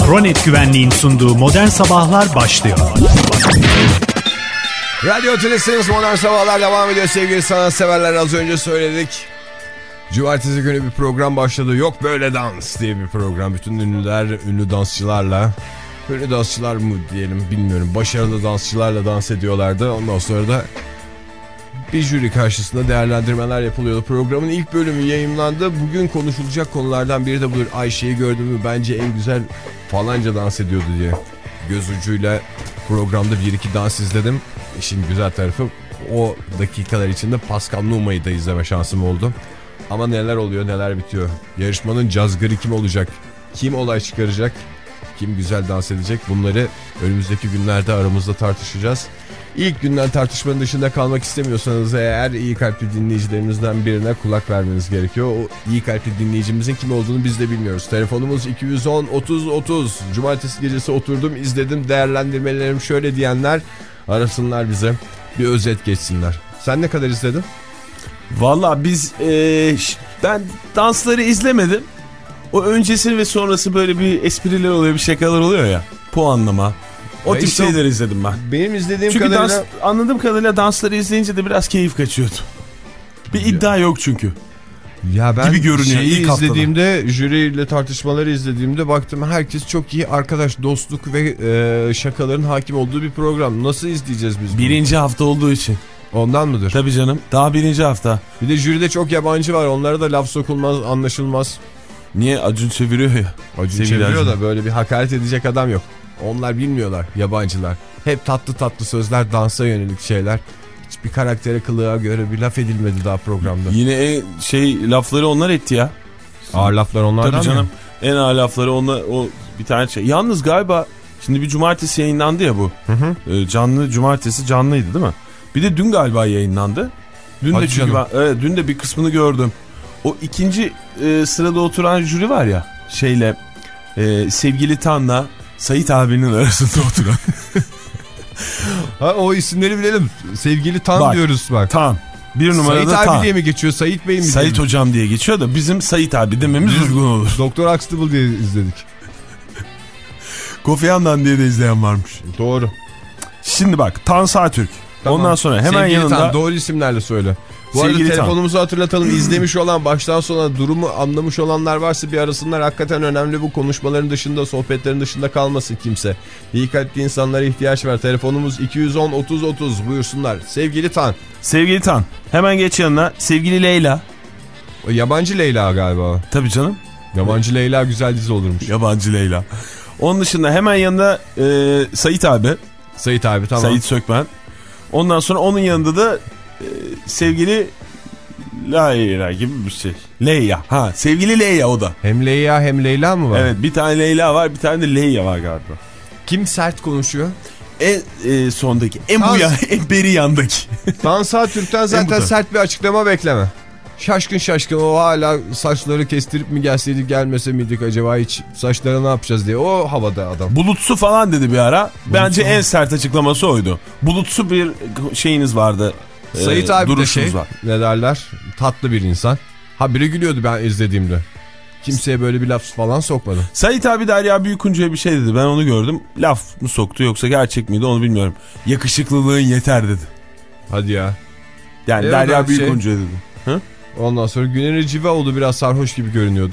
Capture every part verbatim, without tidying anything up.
Kronet Güvenliğin sunduğu Modern Sabahlar başlıyor. Radyo Tülesi'niz Modern Sabahlar devam ediyor sevgili sanatseverler. Az önce söyledik. Cumartesi günü bir program başladı. Yok böyle dans diye bir program. Bütün ünlüler, ünlü dansçılarla, ünlü dansçılar mı diyelim bilmiyorum. Başarılı dansçılarla dans ediyorlardı. Ondan sonra da bir jüri karşısında değerlendirmeler yapılıyordu. Programın ilk bölümü yayınlandı. Bugün konuşulacak konulardan biri de budur. Ayşe'yi gördüm mü bence en güzel falanca dans ediyordu diye. Göz ucuyla programda bir iki dans izledim. İşin güzel tarafı o dakikalar içinde Pascal Numa'yı da izleme şansım oldu. Ama neler oluyor neler bitiyor. Yarışmanın cazgırı kim olacak? Kim olay çıkaracak? Kim güzel dans edecek? Bunları önümüzdeki günlerde aramızda tartışacağız. İlk günden tartışmanın dışında kalmak istemiyorsanız eğer iyi kalpli dinleyicilerimizden birine kulak vermeniz gerekiyor. O iyi kalpli dinleyicimizin kim olduğunu biz de bilmiyoruz. Telefonumuz iki yüz on otuz otuz. Cumartesi gecesi oturdum izledim değerlendirmelerim şöyle diyenler arasınlar bize. Bir özet geçsinler. Sen ne kadar izledin? Valla biz ee, ben dansları izlemedim. O öncesi ve sonrası böyle bir espriler oluyor, bir şakalar oluyor ya. Puanlama. O ya tip işte şeyleri izledim ben. Benim izlediğim çünkü kadarıyla... Dans, anladığım kadarıyla dansları izleyince de biraz keyif kaçıyordu. Bir ya. iddia yok çünkü. Ya ben gibi görünüyor şeyi ilk izlediğimde, haftada. Jüriyle tartışmaları izlediğimde baktım herkes çok iyi arkadaş, dostluk ve e, şakaların hakim olduğu bir program. Nasıl izleyeceğiz biz bunu? Birinci hafta olduğu için. Ondan mıdır? Tabii canım. Daha birinci hafta. Bir de jüride çok yabancı var. Onlara da laf sokulmaz, anlaşılmaz. Niye? Acun çeviriyor ya. Acun çeviriyor da böyle bir hakaret edecek adam yok. Onlar bilmiyorlar, yabancılar. Hep tatlı tatlı sözler, dansa yönelik şeyler. Hiçbir karaktere, kılığa göre bir laf edilmedi daha programda. Yine en şey lafları onlar etti ya. Ağır laflar onlardan Tabii canım. mı? En ağır lafları onlar, o bir tane şey. Yalnız galiba şimdi bir cumartesi yayınlandı ya bu. Hı hı. Ee, canlı cumartesi canlıydı değil mi? Bir de dün galiba yayınlandı. Dün Hadi de çünkü ben, evet, dün de bir kısmını gördüm. O ikinci e, sırada oturan jüri var ya, şeyle e, sevgili Tan'la Sait abinin arasında oturan. Ha, o isimleri bilelim. Sevgili Tan bak, diyoruz bak. Tan. Bir numarada Sait Tan. abi diye mi geçiyor? Sait Bey mi? Sait hocam diye geçiyor da bizim Sait abi dememiz biz uygun olur. Doktor Huxtable diye izledik. Kofi Annan diye de izleyen varmış. Doğru. Şimdi bak Tan Sağtürk. Tamam. Ondan sonra hemen sevgili yanında. Tan, doğru isimlerle söyle. Bu sevgili arada telefonumuzu Tan. hatırlatalım. İzlemiş olan, baştan sona durumu anlamış olanlar varsa bir arasınlar. Hakikaten önemli, bu konuşmaların dışında, sohbetlerin dışında kalmasın kimse. İyi kalpli insanlara ihtiyaç var. Telefonumuz iki yüz on otuz otuz, buyursunlar. Sevgili Tan. Sevgili Tan. Hemen geç yanına. Sevgili Leyla. O yabancı Leyla galiba. Tabii canım. Yabancı Leyla güzel dizi olurmuş. Yabancı Leyla. Onun dışında hemen yanında e, Sait abi. Sait abi, tamam. Sait Sökmen. Ondan sonra onun yanında da e, sevgili Leyla gibi bir şey. Leyla. Ha, sevgili Leyla o da. Hem Leyla hem Leyla mı var? Evet, bir tane Leyla var, bir tane de Leyla var galiba. Kim sert konuşuyor? En e, sondaki, en Dans... bu ya, en beri yandaki. Dansa Türk'ten zaten sert bir açıklama bekleme. Şaşkın şaşkın, o hala saçları kestirip mi gelseydik, gelmese miydik acaba, hiç saçlara ne yapacağız diye, o havada adam. Bulutsu falan dedi bir ara. Bulutsu. Bence en sert açıklaması oydu. Bulutsu bir şeyiniz vardı. Sait e, abi de şey var. Ne derler, tatlı bir insan. Habire gülüyordu ben izlediğimde. Kimseye böyle bir laf falan sokmadı. Sait abi Derya Büyükuncu'ya bir şey dedi, ben onu gördüm. Laf mı soktu yoksa gerçek miydi onu bilmiyorum. Yakışıklılığın yeter dedi. Hadi ya. Yani e Derya Büyükuncu'ya şey... dedi. Hı? Ondan sonra Güner Civaoğlu biraz sarhoş gibi görünüyordu.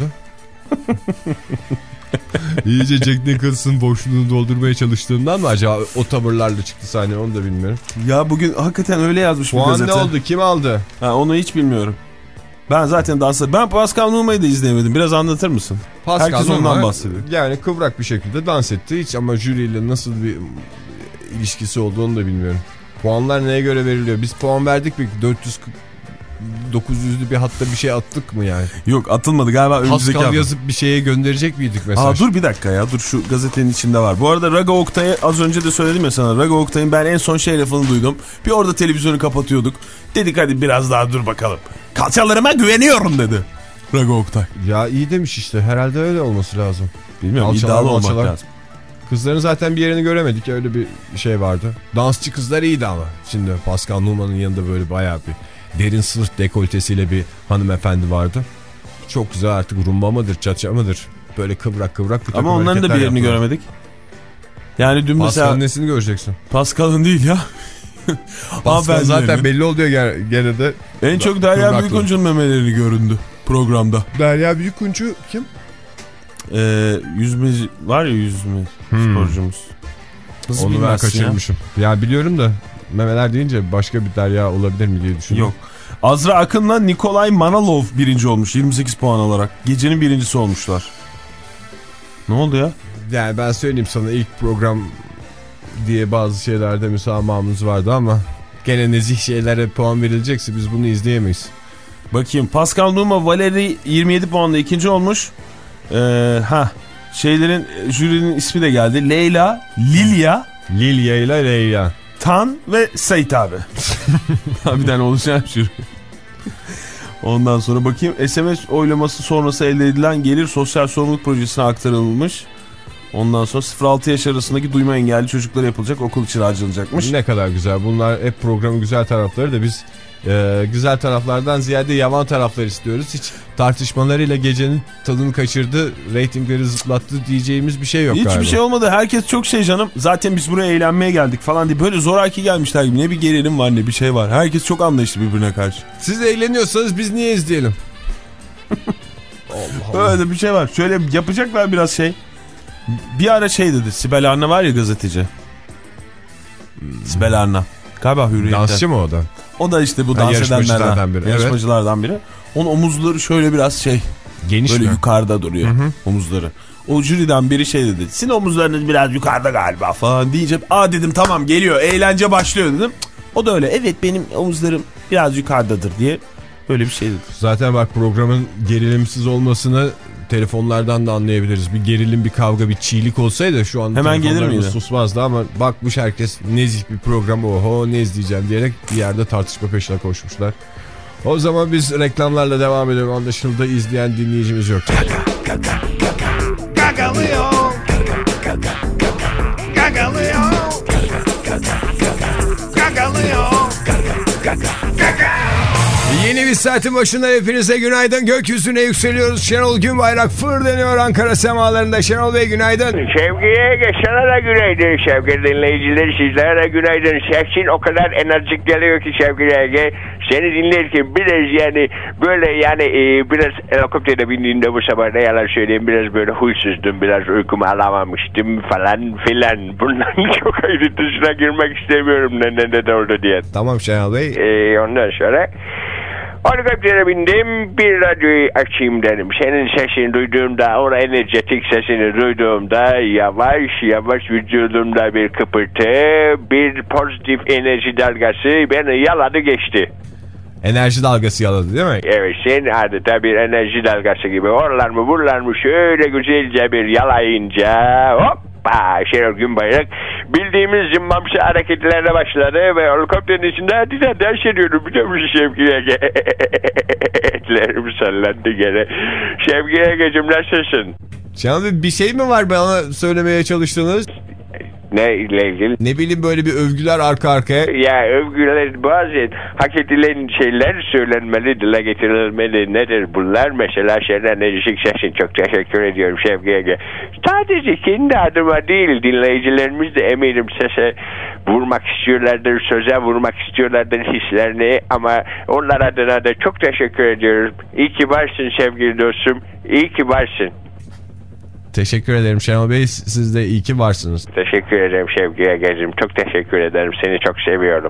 İyice Jack Nicholson boşluğunu doldurmaya çalıştığından mı acaba o tavırlarla çıktı sahneye, onu da bilmiyorum. Ya bugün hakikaten öyle yazmış bir gazete. Puan ne oldu, kim aldı? Ha, onu hiç bilmiyorum. Ben zaten dansa... Ben Pascal Numa'yı da izleyemedim. Biraz anlatır mısın? Pascal Herkes Numa ondan bahsediyor. Yani kıvrak bir şekilde dans etti hiç, ama jüriyle nasıl bir ilişkisi olduğunu da bilmiyorum. Puanlar neye göre veriliyor? Biz puan verdik mi? dört yüz dokuz yüzlü bir hatta bir şey attık mı yani? Yok, atılmadı galiba. Pascal yazıp bir şeye gönderecek miydik mesaj? Aa, dur bir dakika ya, dur, şu gazetenin içinde var. Bu arada Raga Oktay'ı az önce de söyledim ya sana. Raga Oktay'ın ben en son şey lafını duydum. Bir orada televizyonu kapatıyorduk. Dedik hadi biraz daha dur bakalım. Kalçalarıma güveniyorum dedi Raga Oktay. Ya iyi demiş işte, herhalde öyle olması lazım. Bilmiyorum, kalçalar, iddialı olmak kalçalar. lazım. Kızların zaten bir yerini göremedik, öyle bir şey vardı. Dansçı kızlar iyiydi ama. Şimdi Pascal Numa'nın yanında böyle bayağı bir derin sırt dekoltesiyle bir hanımefendi vardı. Çok güzel, artık rumba mıdır, çaça mıdır? böyle kıvrak kıvrak. Ama onların da bir yerini yapıyor. Göremedik. Yani dün mesela... Pascal'ın nesini göreceksin? Pascal'ın değil ya. Pascal zaten belli oluyor gene de. En çok Derya Büyükuncu'nun memelerini göründü programda. Derya Büyükuncu kim? Ee, yüzme var ya yüzme hmm. sporcumuz. Nasıl onu ben kaçırmışım. Ya? ya biliyorum da memeler deyince başka bir Derya olabilir mi diye düşünüyorum. Yok. Azra Akın'la Nikolay Manalov birinci olmuş yirmi sekiz puan alarak. Gecenin birincisi olmuşlar. Ne oldu ya? Yani ben söyleyeyim sana, ilk program diye bazı şeylerde müsamahımız vardı ama gene nezih şeylere puan verilecekse biz bunu izleyemeyiz. Bakayım, Pascal Numa Valeri yirmi yedi puanla ikinci olmuş. Ee, ha şeylerin, jürinin ismi de geldi. Leyla, Lilya, Lilya ile Leyla, Tan ve Sait abi. Bir tane olacak jüri. Ondan sonra bakayım, S M S oylaması sonrası elde edilen gelir sosyal sorumluluk projesine aktarılmış. Ondan sonra sıfır altı yaş arasındaki duyma engelli çocuklara yapılacak okul için harcanacakmış. Ne kadar güzel. Bunlar hep programın güzel tarafları da biz e, güzel taraflardan ziyade yavan taraflar istiyoruz. Hiç tartışmalarıyla gecenin tadını kaçırdı, reytingleri zıplattı diyeceğimiz bir şey yok Hiçbir galiba. şey olmadı. Herkes çok şey canım. Zaten biz buraya eğlenmeye geldik falan diye böyle zoraki gelmişler gibi. Ne bir gerilim var ne bir şey var. Herkes çok anlayışlı birbirine karşı. Siz eğleniyorsanız biz niye izleyelim? Allah Allah. Öyle bir şey var. Şöyle yapacaklar biraz şey. Bir ara şey dedi. Sibel Arna var ya, gazeteci. Hmm. Sibel Arna. Galiba Hürriyet'te. Dansçı mı o da? O da işte bu ha, dans yarışmacılardan biri. Yarışmacılardan biri. Onun omuzları şöyle biraz şey. Geniş böyle mi? Yukarıda duruyor. Hı hı. Omuzları. O jüriden biri şey dedi. Sizin omuzlarınız biraz yukarıda galiba falan deyince. Aa dedim, tamam geliyor. Eğlence başlıyor dedim. O da öyle. Evet benim omuzlarım biraz yukarıdadır diye. Böyle bir şey dedi. Zaten bak, programın gerilimsiz olmasını telefonlardan da anlayabiliriz. Bir gerilim, bir kavga, bir çiğlik olsaydı şu an hemen gelir miydi? Susmazdı ama bakmış herkes nezih bir program, oho ne izleyeceğim diyerek bir yerde tartışma peşine koşmuşlar. O zaman biz reklamlarla devam edelim. Anlaşıldı, izleyen dinleyicimiz yok. Gagalıyor. Gagalıyor. Gagalıyor. Yeni bir saatin başında hepinize günaydın. Gökyüzüne yükseliyoruz. Şenol Günbayrak fır deniyor Ankara semalarında. Şenol Bey günaydın. Sevgiye sana da günaydın sevgili dinleyiciler, sizlere de günaydın. Sesin o kadar enerjik geliyor ki sevgili Ege. Seni dinlerken biraz yani böyle yani e, biraz helikoptere bindiğimde bu sabah ne yalan söyleyeyim, biraz böyle huysuzdum, biraz uykumu alamamıştım falan filan. Bundan çok ayrıntısına girmek istemiyorum ne ne ne oldu diye. Tamam Şenol Bey. E, ondan sonra helikoptere bindim, bir radyoyu açayım dedim. Senin sesini duyduğumda, o enerjetik sesini duyduğumda yavaş yavaş vücudumda bir kıpırtı, bir pozitif enerji dalgası beni yaladı geçti. Enerji dalgası yaladı değil mi? Evet, sen adeta bir enerji dalgası gibi oralar mı buralar mı şöyle güzelce bir yalayınca hoppa Şenol Günbayrak bildiğimiz zımbamsı hareketlerine başladı ve helikopterin içinde adeta ders ediyorum biliyor musun Şevki Ege? Etlerim sallandı gene. Şevki Ege'cim nasılsın? Şenol Bey, bir şey mi var bana söylemeye çalıştığınız? Ne ile ilgili? Ne bileyim, böyle bir övgüler arka arkaya. Ya övgüler bazen hak edilen şeyler söylenmeli, dile getirilmeli. Nedir bunlar? Mesela şeyler enerjik sesin. Çok teşekkür ediyorum Şevki Ege. Sadece kendi adıma değil, dinleyicilerimiz de eminim sese vurmak istiyorlardır, söze vurmak istiyorlardır hislerini, ama onlar adına da çok teşekkür ediyorum. İyi ki varsın sevgili dostum. İyi ki varsın. Teşekkür ederim Şenol Bey. Siz de iyi ki varsınız. Teşekkür ederim Şevki Ege'cim. Çok teşekkür ederim. Seni çok seviyorum.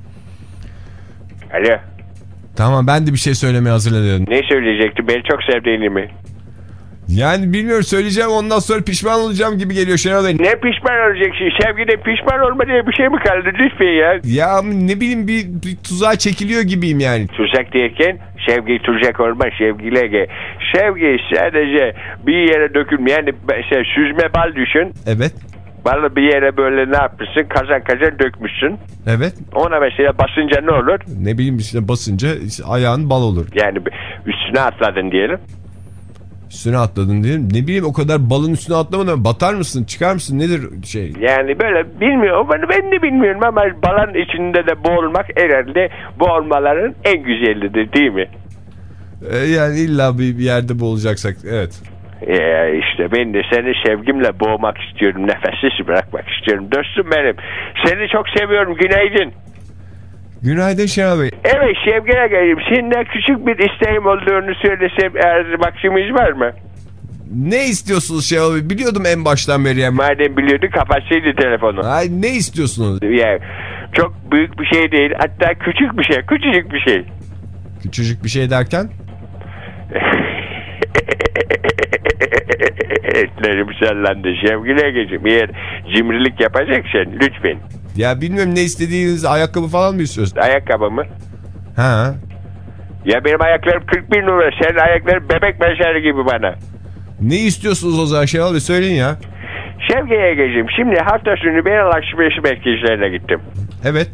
Alo. Tamam, ben de bir şey söylemeye hazırlanıyorum. Ne söyleyecektim? Beni çok sevdiğini mi? Yani bilmiyorum, söyleyeceğim ondan sonra pişman olacağım gibi geliyor Şenol Bey. Ne pişman olacaksın? Sevgide pişman olma diye bir şey mi kaldı lütfen ya? Ya ne bileyim, bir, bir tuzağa çekiliyor gibiyim yani. Tuzak diyerken sevgi tuzak olmaz sevgili Ege. Sevgi sadece bir yere dökülme. Yani mesela süzme bal düşün. Evet. Balı bir yere böyle ne yapmışsın? Kazan kazan dökmüşsün. Evet. Ona mesela basınca ne olur? Ne bileyim işte, basınca işte ayağın bal olur. Yani üstüne atladın diyelim. Üstüne atladın diyelim. Ne bileyim, o kadar balın üstüne atlamadan batar mısın? Çıkar mısın? Nedir şey? Yani böyle bilmiyorum. Ben, ben de bilmiyorum ama balın içinde de boğulmak herhalde boğulmaların en güzelidir değil mi? Ee, yani illa bir, bir yerde boğulacaksak evet. Ee, işte ben de seni sevgimle boğmak istiyorum. Nefessiz bırakmak istiyorum. Dostum benim. Seni çok seviyorum. Günaydın. Günaydın Şenol Bey. Evet Şevki'ye geleyim. Senden küçük bir isteğim olduğunu söylesem eğer vaktimiz var mı? Ne istiyorsunuz Şenol Bey? Biliyordum en baştan beri. Yani. Madem biliyordun kapatsaydı telefonu. Ay, ne istiyorsunuz? Yani çok büyük bir şey değil. Hatta küçük bir şey. Küçücük bir şey. Küçücük bir şey derken? Etlerim sallandı. Şevki'ye geleyim. Eğer cimrilik yapacaksan lütfen. Ya bilmiyorum, ne istediğiniz, ayakkabı falan mı istiyorsun? Ayakkabı mı? Ha. Ya benim ayaklarım kırk bir numara. Senin ayakların bebek meşeri gibi bana. Ne istiyorsunuz o zaman Şenol Bey, söyleyin ya. Şevki'ye geleyim. Şimdi hafta sonu ben alışveriş merkezlerine gittim. Evet.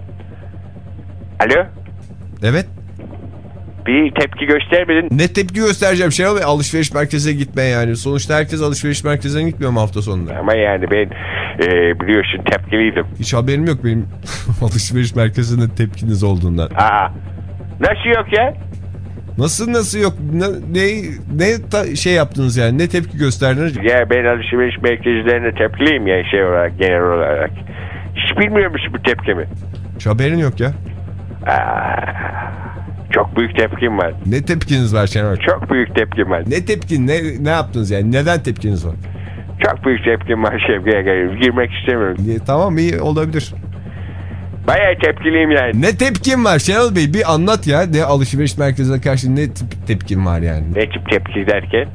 Alo? Evet. Bir tepki göstermedin. Ne tepki göstereceğim Şenol Bey? Alışveriş merkezine gitme yani. Sonuçta herkes alışveriş merkezine gitmiyor mu hafta sonunda? Ama yani ben e, biliyorsun tepkiliydim. Hiç haberim yok benim alışveriş merkezinde tepkiniz olduğundan. Aa, nasıl yok ya? Nasıl nasıl yok? Ne ne, ne ta, şey yaptınız yani? Ne tepki gösterdiniz? Ya ben alışveriş merkezlerine tepkiliyim ya şey olarak, genel olarak. Hiç bilmiyor musun bu tepkimi? Hiç haberin yok ya. Aa, çok büyük tepkim var. Ne tepkiniz var Şenol? Çok büyük tepkim var. Ne tepkin? Ne ne yaptınız yani? Neden tepkiniz var? Çok büyük tepkim var Şevki'ye geleyim. Girmek istemiyorum. E, tamam, iyi olabilir. Bayağı tepkiliyim yani. Ne tepkin var Şenol Bey? Bir anlat ya. Ne alışveriş merkezine karşı ne tip tepkin var yani? Ne tip tepki derken?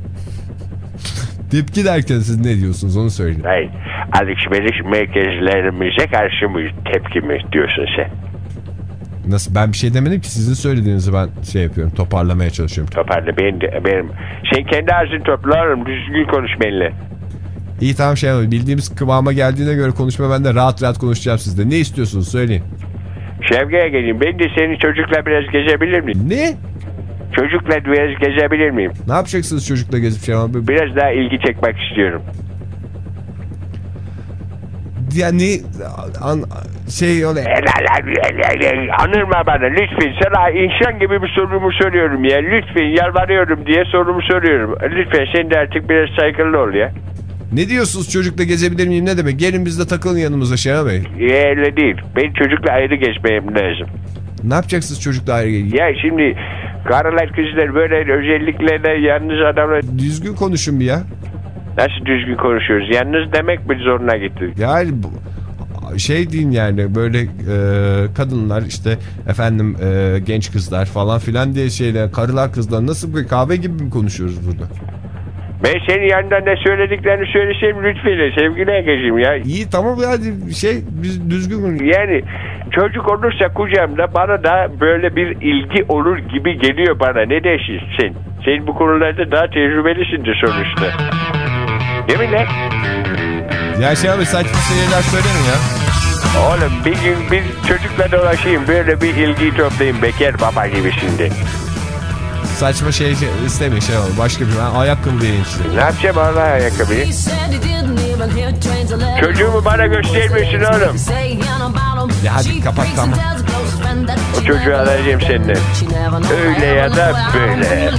Tepki derken siz ne diyorsunuz onu söyleyin. Hayır. Alışveriş merkezlerimize karşı mı tepki mi diyorsun sen? Nasıl? Ben bir şey demedim ki, sizin söylediğinizi ben şey yapıyorum, toparlamaya çalışıyorum. Toparla ben de, benim. Sen kendi ağzını toplarım. Düzgün konuş benimle. İyi tamam Şenol Bey, bildiğimiz kıvama geldiğine göre konuşma, ben de rahat rahat konuşacağım sizle. Ne istiyorsunuz söyleyin. Şevki'ye geleyim. Ben de seni çocukla biraz gezebilir miyim? Ne? Çocukla biraz gezebilir miyim? Ne yapacaksınız çocukla gezip Şenol Bey? Biraz daha ilgi çekmek istiyorum. Yani an, şey öyle. Anırma bana lütfen. Sana insan gibi bir sorumu soruyorum ya. Lütfen yalvarıyorum diye sorumu soruyorum. Lütfen sen de artık biraz saygılı ol ya. Ne diyorsunuz, çocukla gezebilir miyim ne demek? Gelin biz de takılın yanımıza Şenol Bey. Ya öyle değil. Ben çocukla ayrı geçmem lazım. Ne yapacaksınız çocukla ayrı gelin? Ya şimdi karılar kızlar böyle özellikle de yalnız adamlar. Düzgün konuşun bir ya. Nasıl düzgün konuşuyoruz? Yalnız demek mi zoruna gitti? Yani bu, şey deyin yani böyle e, kadınlar işte efendim e, genç kızlar falan filan diye şeyler, karılar kızlar, nasıl bir kahve gibi mi konuşuyoruz burada? Ben senin yanında ne söylediklerini söylesem lütfen sevgili Ege'cim ya. İyi tamam yani şey biz düzgün konuşuyoruz. Yani çocuk olursa kucağımda bana da böyle bir ilgi olur gibi geliyor bana. Ne dersin sen? Sen bu konularda daha tecrübelisindir sonuçta. Değil mi lan? Ya şey abi saçma şeyler söylemeyin ya. Oğlum bir gün bir çocukla dolaşayım böyle bir ilgiyi toplayayım bekar baba gibisinde. Saçma şey, şey istemeyin şey olur. Başka bir ben ayakkabı vereyim size. Ne yapacağım Allah ayakkabıyı? Çocuğumu bana göstermiyorsun oğlum. Ya hadi kapat tamam. O çocuğu alacağım seninle. Öyle ya da böyle.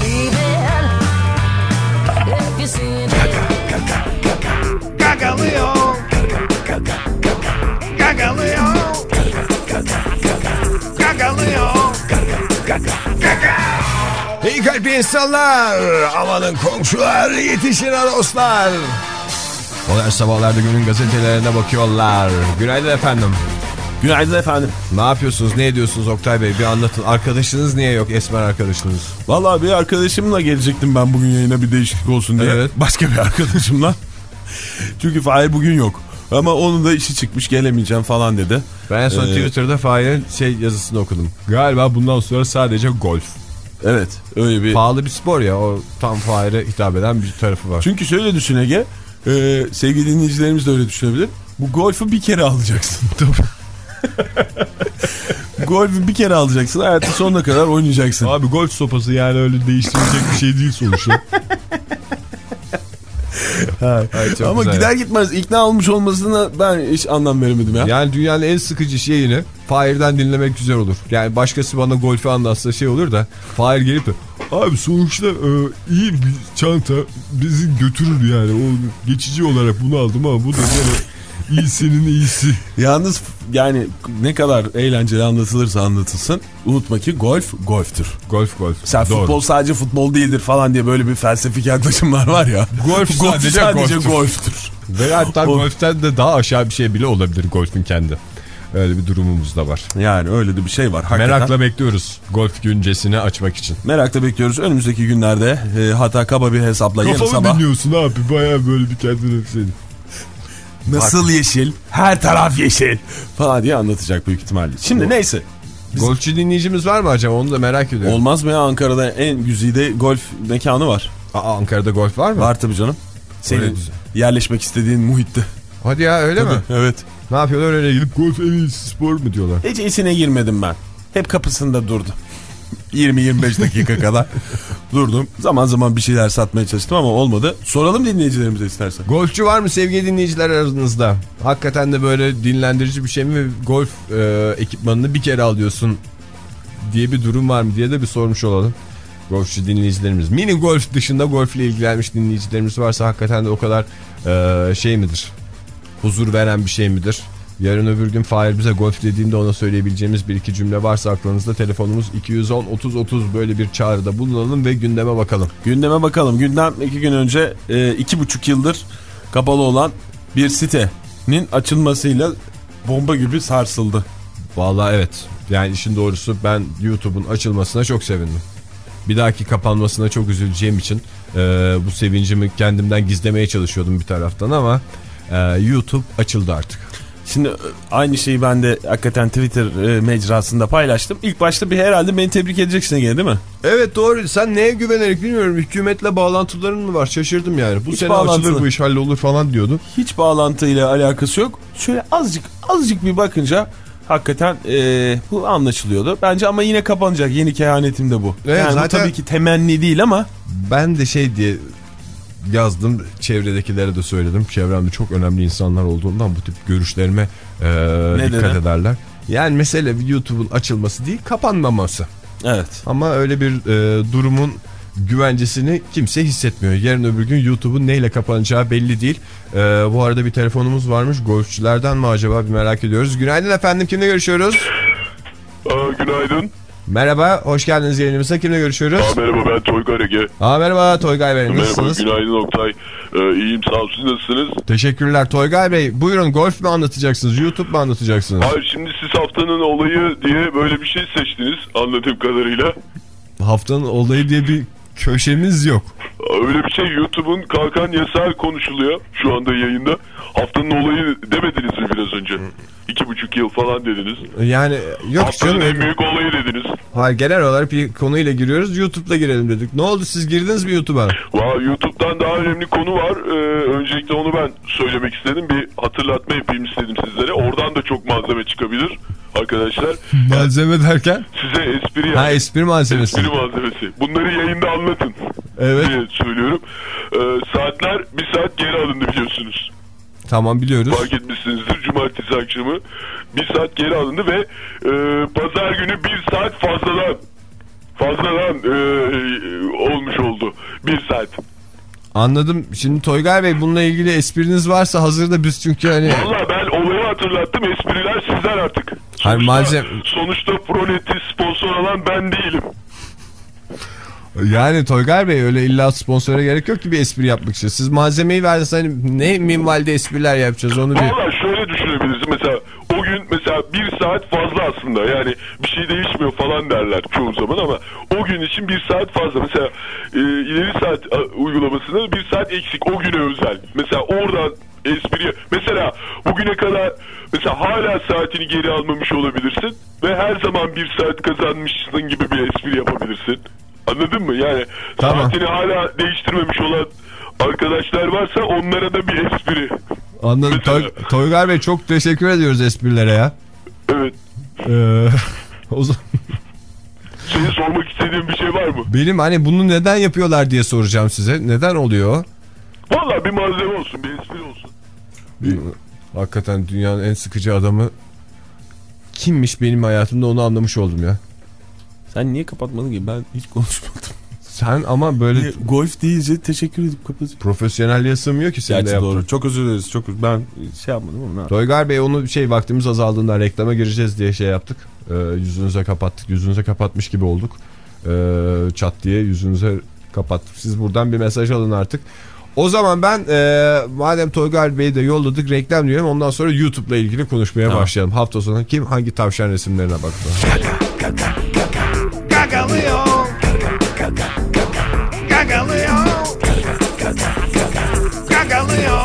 Gagalıyor. Gagalıyor. Gagalıyor. İyi kalpli insanlar, amanın komşular, yetişin dostlar. Modern sabahlarda günün gazetelerine bakıyorlar. Günaydın efendim. Günaydın efendim. Ne yapıyorsunuz, ne ediyorsunuz Oktay Bey? Bir anlatın. Arkadaşınız niye yok, Esmer arkadaşınız? Vallahi bir arkadaşımla gelecektim ben bugün yayına, bir değişiklik olsun diye. Evet. Başka bir arkadaşımla. Çünkü Fahir bugün yok. Ama onun da işi çıkmış, gelemeyeceğim falan dedi. Ben en son ee, Twitter'da Fahir'in şey yazısını okudum. Galiba bundan sonra sadece golf. Evet, öyle bir... Pahalı bir spor ya, o tam Fahir'e hitap eden bir tarafı var. Çünkü şöyle düşün Ege, e, sevgili dinleyicilerimiz de öyle düşünebilir. Bu golfü bir kere alacaksın. Golfü bir kere alacaksın, hayatın sonuna kadar oynayacaksın. Abi golf sopası yani öyle değiştirilecek bir şey değil sonuçta. Ha, ama güzel. Gider gitmez ikna olmuş olmasına ben hiç anlam veremedim ya. Yani dünyanın en sıkıcı şeyini Fahir'den dinlemek güzel olur. Yani başkası bana golfü anlatsa şey olur da Fahir gelip de Abi sonuçta e, iyi bir çanta bizi götürür yani. O geçici olarak bunu aldım ama bu da yani iyisinin iyisi. Yalnız yani ne kadar eğlenceli anlatılırsa anlatılsın unutma ki golf golftür. Golf golf. Sen Doğru. futbol sadece futbol değildir falan diye böyle bir felsefik yaklaşımlar var ya. Golf golf sadece, sadece golftür. golftür. Ve hatta golften de daha aşağı bir şey bile olabilir golfün kendi. Öyle bir durumumuz da var. Yani öyle de bir şey var. Hakikaten. Merakla bekliyoruz golf güncesini açmak için. Merakla bekliyoruz. Önümüzdeki günlerde e, hatta kaba bir hesapla yarın Kafamı sabah. dinliyorsun abi baya böyle bir kendine senin. Nasıl Bak. Yeşil? Her taraf yeşil. Falan diye anlatacak büyük ihtimalle. Şimdi o, neyse. Biz... Golfçü dinleyicimiz var mı acaba? Onu da merak ediyorum. Olmaz mı ya? Ankara'da en güzide golf mekanı var. Aa, Ankara'da golf var mı? Var tabii canım. Senin yerleşmek istediğin muhitte. Hadi ya öyle tabii, mi? Evet. Ne yapıyorlar öyle gidip golf en iyisi spor mu diyorlar? Hiç içine girmedim ben. Hep kapısında durdum. yirmi yirmi beş dakika kadar durdum. Zaman zaman bir şeyler satmaya çalıştım ama olmadı. Soralım dinleyicilerimize istersen. Golfçü var mı sevgili dinleyiciler aranızda? Hakikaten de böyle dinlendirici bir şey mi? Golf e, ekipmanını bir kere alıyorsun diye bir durum var mı diye de bir sormuş olalım. Golfçü dinleyicilerimiz. Mini golf dışında golfle ilgilenmiş dinleyicilerimiz varsa hakikaten de o kadar e, şey midir? Huzur veren bir şey midir? Yarın öbür gün Fahir bize golf dediğinde ona söyleyebileceğimiz bir iki cümle varsa aklınızda telefonumuz iki yüz on otuz otuz böyle bir çağrıda bulunalım ve gündeme bakalım. Gündeme bakalım. Gündem iki gün önce e, iki buçuk yıldır kapalı olan bir sitenin açılmasıyla bomba gibi sarsıldı. Vallahi evet. Yani işin doğrusu ben YouTube'un açılmasına çok sevindim. Bir dahaki kapanmasına çok üzüleceğim için e, bu sevincimi kendimden gizlemeye çalışıyordum bir taraftan ama e, YouTube açıldı artık. Şimdi aynı şeyi ben de hakikaten Twitter e, mecrasında paylaştım. İlk başta bir herhalde beni tebrik edeceksin gene değil mi? Evet doğru. Sen neye güvenerek bilmiyorum. Hükümetle bağlantıların mı var? Şaşırdım yani. Bu Hiç sene bağlantılı. Açılır bu iş hallolur falan diyordun. Hiç bağlantıyla alakası yok. Şöyle azıcık azıcık bir bakınca hakikaten e, bu anlaşılıyordu. Bence ama yine kapanacak. Yeni kehanetim de bu. Evet, yani zaten bu tabii ki temenni değil ama. Ben de şey diye yazdım. Çevredekilere de söyledim. Çevremde çok önemli insanlar olduğundan bu tip görüşlerime e, dikkat dedi? ederler. Yani mesele YouTube'un açılması değil kapanmaması. Evet. Ama öyle bir e, durumun güvencesini kimse hissetmiyor. Yarın öbür gün YouTube'un neyle kapanacağı belli değil. E, bu arada bir telefonumuz varmış. Golfçülerden mi acaba bir merak ediyoruz. Günaydın efendim. Kimle görüşüyoruz? Aa, günaydın. Merhaba. Hoş geldiniz yayınımıza. Kimle görüşüyoruz? Aa, merhaba ben Toygay Ege. Aa, merhaba Toygay Bey. Nasılsınız? Merhaba günaydın Oktay. Ee, iyiyim sağ olun. Siz nasılsınız? Teşekkürler Toygay Bey. Buyurun golf mü anlatacaksınız? YouTube mu anlatacaksınız? Hayır şimdi siz haftanın olayı diye böyle bir şey seçtiniz anladığım kadarıyla. Haftanın olayı diye bir köşemiz yok. Öyle bir şey YouTube'un kalkan yasağı konuşuluyor şu anda yayında. Haftanın olayı demediniz mi biraz önce? İki buçuk yıl falan dediniz. Yani yok haftanın canım. en büyük olayı dediniz. Hayır genel olarak bir konuyla giriyoruz. YouTube'da girelim dedik. Ne oldu siz girdiniz mi YouTube'a? Valla YouTube'dan daha önemli konu var. Ee, öncelikle onu ben söylemek istedim. Bir hatırlatma yapayım istedim sizlere. Oradan da çok malzeme çıkabilir arkadaşlar. Malzeme derken? Size espri yani. Ha espri malzemesi. Espri malzemesi. Bunları yayında anlatın. Evet. diye söylüyorum. Ee, saatler bir saat geri alındı biliyorsunuz. Tamam biliyoruz. Fark etmişsinizdir. Cumartesi akşamı bir saat geri alındı ve e, pazar günü bir saat fazladan fazladan e, olmuş oldu. Bir saat. Anladım. Şimdi Toygay Bey bununla ilgili espriniz varsa hazırda biz çünkü hani... Valla ben olayı hatırlattım. Espriler sizden artık. Sonuçta, Hayır, malzeme... sonuçta Pronet'i sponsor alan ben değilim. Yani Toygay Bey öyle illa sponsora gerek yok ki bir espri yapmak için. Siz malzemeyi verdiniz hani ne minvalde espriler yapacağız onu bir... Valla şöyle düşünebiliriz. Mesela o gün mesela bir saat fazla aslında. Yani bir şey değişmiyor falan derler çoğu zaman ama o gün için bir saat fazla. Mesela e, ileri saat a, uygulamasında bir saat eksik o güne özel. Mesela oradan espri... Mesela bugüne kadar mesela hala saatini geri almamış olabilirsin ve her zaman bir saat kazanmışsın gibi bir espri yapabilirsin. Anladın mı? Yani tamam. Saatini hala değiştirmemiş olan arkadaşlar varsa onlara da bir espri. Anladım. Toy, Toygar Bey çok teşekkür ediyoruz esprilere ya. Evet. Ee, o zaman... Senin sormak istediğin bir şey var mı? Benim hani bunu neden yapıyorlar diye soracağım size. Neden oluyor? Valla bir malzeme olsun, bir espri olsun. Bir, hakikaten dünyanın en sıkıcı adamı kimmiş benim hayatımda onu anlamış oldum ya. Sen niye kapatmadın ki? Ben hiç konuşmadım. Sen ama böyle E, golf deyince teşekkür edip kapatacağım. profesyonelliğe sığmıyor ki senin de Gerçi yaptın. doğru. Çok özür dileriz. Çok özür- ben şey yapmadım ama. Toygar Bey onu şey vaktimiz azaldığında reklama gireceğiz diye şey yaptık. Ee, yüzünüze kapattık. Yüzünüze kapatmış gibi olduk. Ee, çat diye yüzünüze kapattık. Siz buradan bir mesaj alın artık. O zaman ben e, madem Toygar Bey'i de yolladık reklam diyorum. Ondan sonra YouTube'la ilgili konuşmaya tamam. başlayalım. Hafta sonu kim hangi tavşan resimlerine baktı? Gagalıyor. Gagalıyor. Gagalıyor.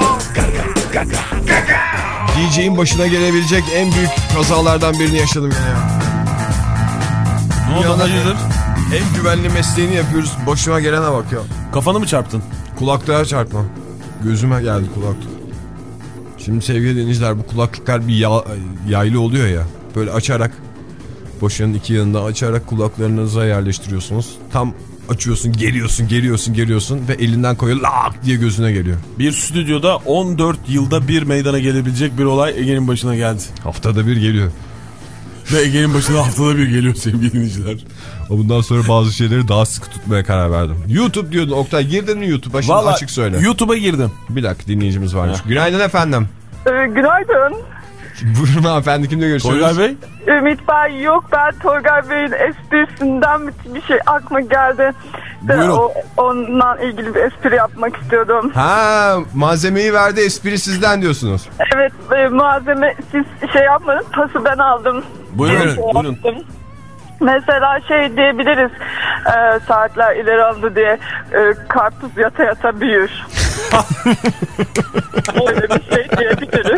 D J'in başına gelebilecek en büyük kazalardan birini yaşadım yine ya. Ne oldu hayırdır? En güvenli mesleğini yapıyoruz. Başıma gelene bak ya. Kafanı mı çarptın? Kulaklığa çarpma. Gözüme geldi kulaklık. Şimdi sevgili dinleyiciler bu kulaklıklar bir ya, yaylı oluyor ya. Böyle açarak boşanın iki yanında açarak kulaklarınıza yerleştiriyorsunuz. Tam açıyorsun, geriyorsun, geriyorsun, geriyorsun ve elinden koyuyor lak diye gözüne geliyor. Bir stüdyoda on dört yılda bir meydana gelebilecek bir olay Ege'nin başına geldi. Haftada bir geliyor. Ve Ege'nin başına haftada bir geliyor sevgili dinleyiciler. Bundan sonra bazı şeyleri daha sıkı tutmaya karar verdim. YouTube diyordun Oktay, girdin mi YouTube'a? Şimdi Vallahi açık söyle. YouTube'a girdim. Bir dakika, dinleyicimiz varmış. Ha. Günaydın efendim. Ee, günaydın. Buyurun hanımefendi, kimle görüşüyoruz? Toygar Bey? Ümit ben yok. Ben Toygar Bey'in esprisinden bir şey aklıma geldi. Buyurun. O, onunla ilgili bir espri yapmak istiyordum. Ha, malzemeyi verdi, espri sizden diyorsunuz. Evet, e, malzeme siz şey yapmadınız, pası ben aldım. Buyurun, şey buyurun. Mesela şey diyebiliriz, e, saatler ileri alındı diye e, karpuz yata yata büyür. Öyle bir şey diyebiliriz.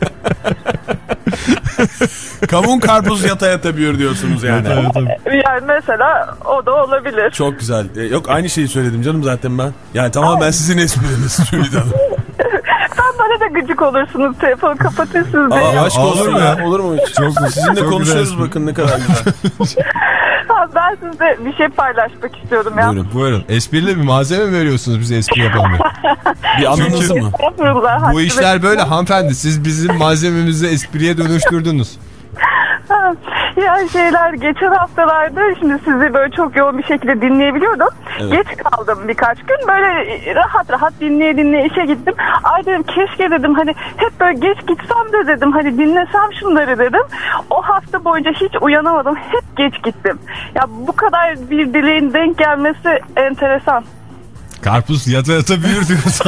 Kavun karpuz yata yata büyür diyorsunuz yani. Yani mesela o da olabilir. Çok güzel. Ee, yok aynı şeyi söyledim canım zaten ben. Yani tamamen sizin espriniz Ümit Hanım. Sen bana da gıcık olursunuz, telefonu kapatırsınız. Aa, aşk olur mu ya? Olur mu? Çok, sizinle çok konuşuyoruz bakın ne kadar güzel. Ben size bir şey paylaşmak istiyordum ya. Buyurun. Buyurun. Esprili bir malzeme mi veriyorsunuz bize espri yapalım diye? Bir anınız mı? Bu işler böyle hanımefendi. Siz bizim malzememizi espriye dönüştürdünüz. Ya şeyler geçen haftalarda şimdi sizi böyle çok yoğun bir şekilde dinleyebiliyordum. Evet. Geç kaldım birkaç gün, böyle rahat rahat dinleye dinleye işe gittim. Ay dedim keşke dedim hani hep böyle geç gitsem de dedim hani dinlesem şunları dedim. O hafta boyunca hiç uyanamadım, hep geç gittim. Ya bu kadar bir dileğin denk gelmesi enteresan. Karpuz yata yata büyür diyorsun.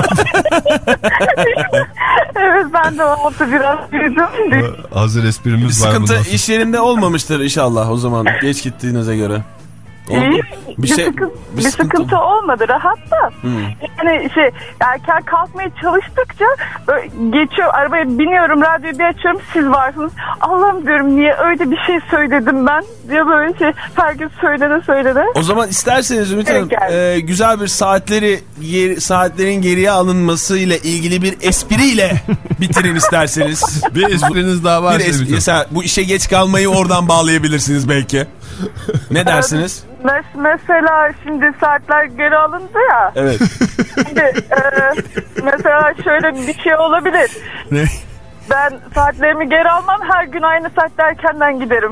Evet, ben de o hafta biraz büyüdüm. Hazır esprimiz var. Sıkıntı iş yerinde olmamıştır inşallah o zaman geç gittiğinize göre. İyi, Bir bir, şey- sıkıntı, bir bir sıkıntı- sıkıntı olmadı, rahat da. Hmm. Yani şey, erken kalkmaya çalıştıkça böyle geçiyor, arabaya biniyorum, radyoyu bir açıyorum, siz varsınız. Allah'ım diyorum, niye öyle bir şey söyledim ben diye, böyle şey herkes söylene söylene. O zaman isterseniz Ümit Hanım Evet, e, güzel bir saatleri yer, saatlerin geriye alınması ile ilgili bir espriyle bitirin isterseniz. Bir espriniz daha var. Bir espri, mesela bu işe geç kalmayı oradan bağlayabilirsiniz belki. Ne dersiniz? Mes mesela şimdi saatler geri alındı ya. Evet. Şimdi e, mesela şöyle bir şey olabilir. Ne? Ben saatlerimi geri almam, her gün aynı saatte erkenden giderim.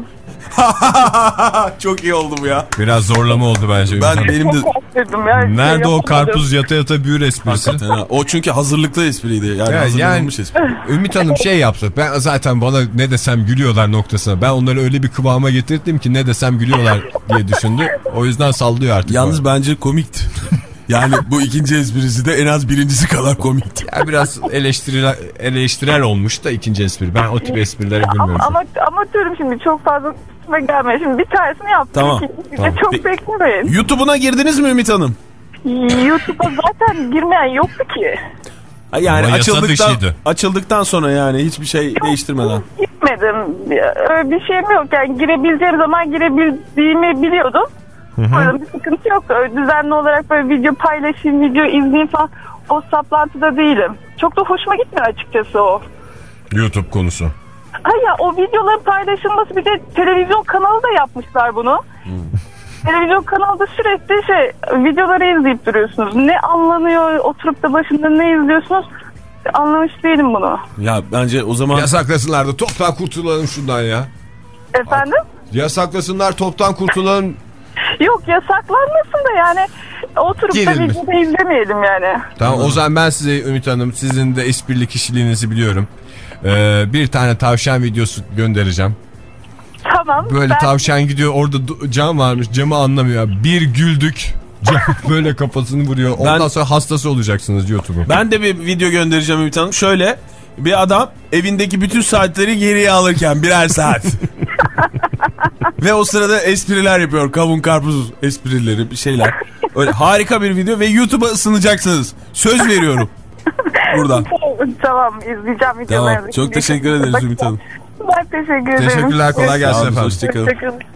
Çok iyi oldu bu ya. Biraz zorlama oldu bence. Ben benim de Çok korktum ya. Nerede Şey o yapamadım. karpuz yata yata büyür esprisi? hakikaten ha. O çünkü hazırlıklı espriydi. Yani Evet, hazırlanmış espri. Ümit Hanım şey yaptı. Ben zaten bana ne desem gülüyorlar noktasına. Ben onları öyle bir kıvama getirdim ki ne desem gülüyorlar diye düşündü. O yüzden sallıyor artık. Yalnız bence komikti. Yani bu ikinci esprisi de en az birincisi kadar komikti. ya biraz eleştirel, eleştirel olmuş da ikinci espri. Ben o tip esprileri Ama, bilmiyorum. ama amatörüm şimdi, çok fazla üstüme gelmiyor. Şimdi bir tanesini yaptım. Tamam, İkincisi tamam. çok Pe- beklemeyin. YouTube'una girdiniz mi Ümit Hanım? YouTube'a zaten girmeyen yoktu ki. Ha, Yani Ama yasa açıldıktan, dışıydı. açıldıktan sonra yani hiçbir şey değiştirmeden. Gitmedim. Öyle bir şeyim yok. Yani girebileceğim zaman girebildiğimi biliyordum. Orada bir sıkıntı yok. Öyle düzenli olarak böyle video paylaşayım, video izleyeyim falan. O saplantıda değilim. Çok da hoşuma gitmiyor açıkçası o. YouTube konusu. Hayır ya, o videoların paylaşılması, bir de televizyon kanalı da yapmışlar bunu. Televizyon kanalda sürekli şey videoları izleyip duruyorsunuz. Ne anlanıyor, oturup da başında ne izliyorsunuz? Anlamış değilim bunu. Ya bence o zaman... Yasaklasınlar da toptan kurtulalım şundan ya. Efendim? Yasaklasınlar toptan kurtulalım. Yok, yasaklanmasın da yani oturup da Gerilme. videoda izlemeyelim yani. Tamam, o zaman ben size Ümit Hanım, sizin de esprili kişiliğinizi biliyorum. Ee, bir tane tavşan videosu göndereceğim. Tamam. Böyle ben... tavşan gidiyor, orada cam varmış, camı anlamıyor. Bir güldük. Cam böyle kafasını vuruyor. Ondan ben, sonra hastası olacaksınız YouTube'un. Ben de bir video göndereceğim Ümit Hanım. Şöyle bir adam evindeki bütün saatleri geriye alırken birer saat. Ve o sırada espriler yapıyor. Kavun karpuz esprileri, bir şeyler. Öyle harika bir video ve YouTube'a ısınacaksınız. Söz veriyorum. Buradan. Tamam, izleyeceğim videoları. Tamam, çok teşekkür ederiz Ümit Hanım. Ben teşekkür ederim. Teşekkürler, kolay gelsin efendim. Hoşçakalın.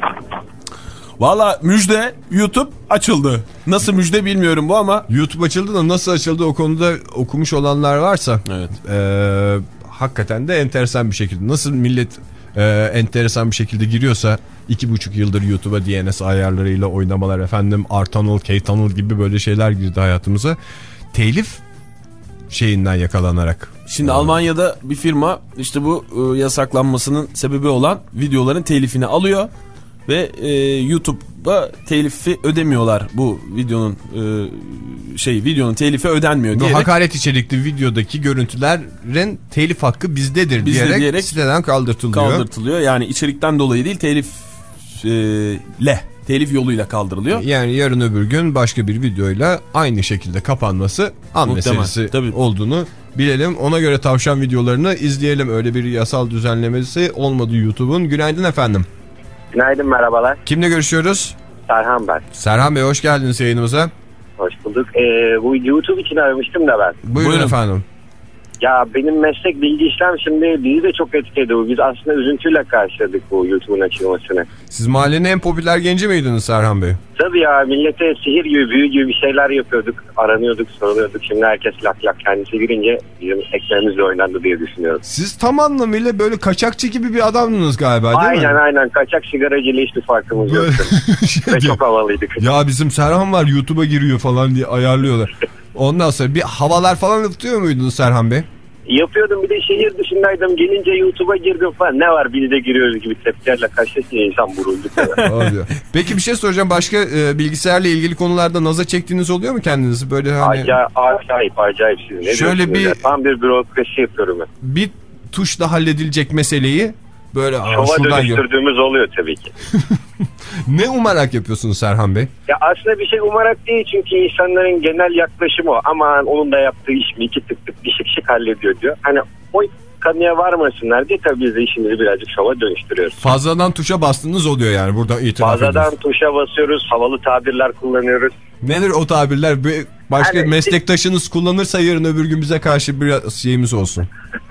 Valla müjde, YouTube açıldı. Nasıl müjde bilmiyorum bu ama. YouTube açıldı da nasıl açıldı o konuda okumuş olanlar varsa. Evet. E, hakikaten de enteresan bir şekilde. Nasıl millet e, enteresan bir şekilde giriyorsa iki buçuk yıldır YouTube'a D N S ayarlarıyla oynamalar efendim. R-Tunnel, K-Tunnel gibi böyle şeyler girdi hayatımıza. Telif şeyinden yakalanarak. Şimdi Almanya'da bir firma işte bu e, yasaklanmasının sebebi olan videoların telifini alıyor ve e, YouTube'a telifi ödemiyorlar. Bu videonun e, şey videonun telifi ödenmiyor bu diyerek. Hakaret içerikli videodaki görüntülerin telif hakkı bizdedir Bizde diyerek, diyerek siteden kaldırtılıyor. Kaldırtılıyor. Yani içerikten dolayı değil, telifle e, telif yoluyla kaldırılıyor. Yani yarın öbür gün başka bir videoyla aynı şekilde kapanması an meselesi olduğunu bilelim. Ona göre tavşan videolarını izleyelim. Öyle bir yasal düzenlemesi olmadı YouTube'un. Günaydın efendim. Günaydın, merhabalar. Kimle görüşüyoruz? Serhan ben. Serhan Bey, hoş geldiniz yayınımıza. Hoş bulduk. Ee, bu YouTube için aramıştım da ben. Buyurun, Buyurun efendim. Ya benim meslek bilgi işlem, şimdi bizi de çok etkiledi bu. Biz aslında üzüntüyle karşıladık bu YouTube'un açılmasını. Siz mahallenin en popüler genci miydiniz Serhan Bey? Tabii ya, millete sihir gibi, büyü gibi bir şeyler yapıyorduk. Aranıyorduk, soruluyorduk. Şimdi herkes lak lak kendisi girince bizim ekmeğimizle oynandı diye düşünüyorum. Siz tam anlamıyla böyle kaçakçı gibi bir adamdınız galiba, değil aynen, mi? Aynen aynen. Kaçak sigaracıyla hiçbir farkımız böyle... yoktu. şey Ve çok havalıydık. Ya bizim Serhan var, YouTube'a giriyor falan diye ayarlıyorlar. Ondan sonra bir havalar falan tutuyor muydunuz Serhan Bey? Yapıyordum, bir de şehir dışındaydım, gelince YouTube'a girdim falan, ne var biz de giriyoruz gibi tepkilerle karşılaşınca insan buruldu. Peki bir şey soracağım, başka e, bilgisayarla ilgili konularda naza çektiğiniz oluyor mu kendinizi böyle hani? Acayip acayip, acayip siz ne şöyle bir, tam bir bürokrasi yapıyorum ben. Bir tuşla halledilecek meseleyi böyle şova dönüştürdüğümüz gibi oluyor tabii ki. Ne umarak yapıyorsunuz Serhan Bey? Ya aslında bir şey umarak değil, çünkü insanların genel yaklaşımı o. Aman onun da yaptığı iş mi, iki tık tık bir şık şık hallediyor diyor. Hani o kanıya varmasınlar diye tabii biz de işimizi birazcık şova dönüştürüyoruz. Fazladan tuşa bastığınız oluyor yani, burada itiraf Fazladan ediyoruz. tuşa basıyoruz, havalı tabirler kullanıyoruz. Nedir o tabirler? Başka hani, meslektaşınız kullanırsa yarın öbür gün bize karşı bir şeyimiz olsun.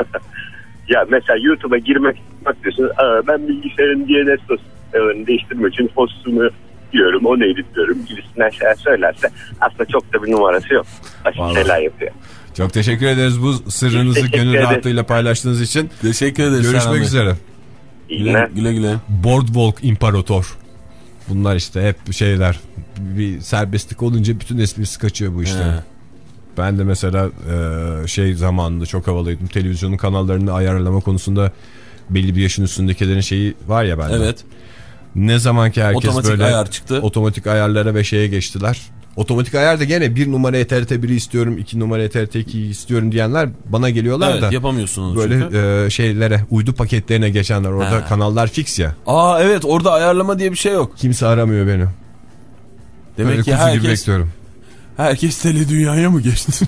Ya mesela YouTube'a girmek istiyorsunuz. Aa, ben bilgisayarın D N S dosyalarını değiştirmek için hostunu diyorum, o neydi diyorum gibisinden şeyler söylerse aslında çok da bir numarası yok. Başka şeyler yapıyor. Çok teşekkür ederiz bu sırrınızı gönül rahatlığıyla paylaştığınız için. Teşekkür ederiz. Görüşmek üzere. Güle güle. güle. Boardwalk İmparator. Bunlar işte hep şeyler. Bir serbestlik olunca bütün esprisi kaçıyor bu işte. He. Ben de mesela e, şey zamanında çok havalıydım. Televizyonun kanallarını ayarlama konusunda belli bir yaşın üstündekilerin şeyi var ya bende. Evet. Ne zaman ki herkes otomatik böyle ayar çıktı. Otomatik ayarlara ve şeye geçtiler. Otomatik ayar da gene bir numaraya T R T biri istiyorum, iki numaraya T R T ikiyi istiyorum diyenler bana geliyorlar evet, da. Evet, yapamıyorsunuz böyle e, şeylere, uydu paketlerine geçenler, orada ha. kanallar fix ya. Aa evet, orada ayarlama diye bir şey yok. Kimse aramıyor beni. Demek böyle ki herkes herkes tele dünyaya mı geçti?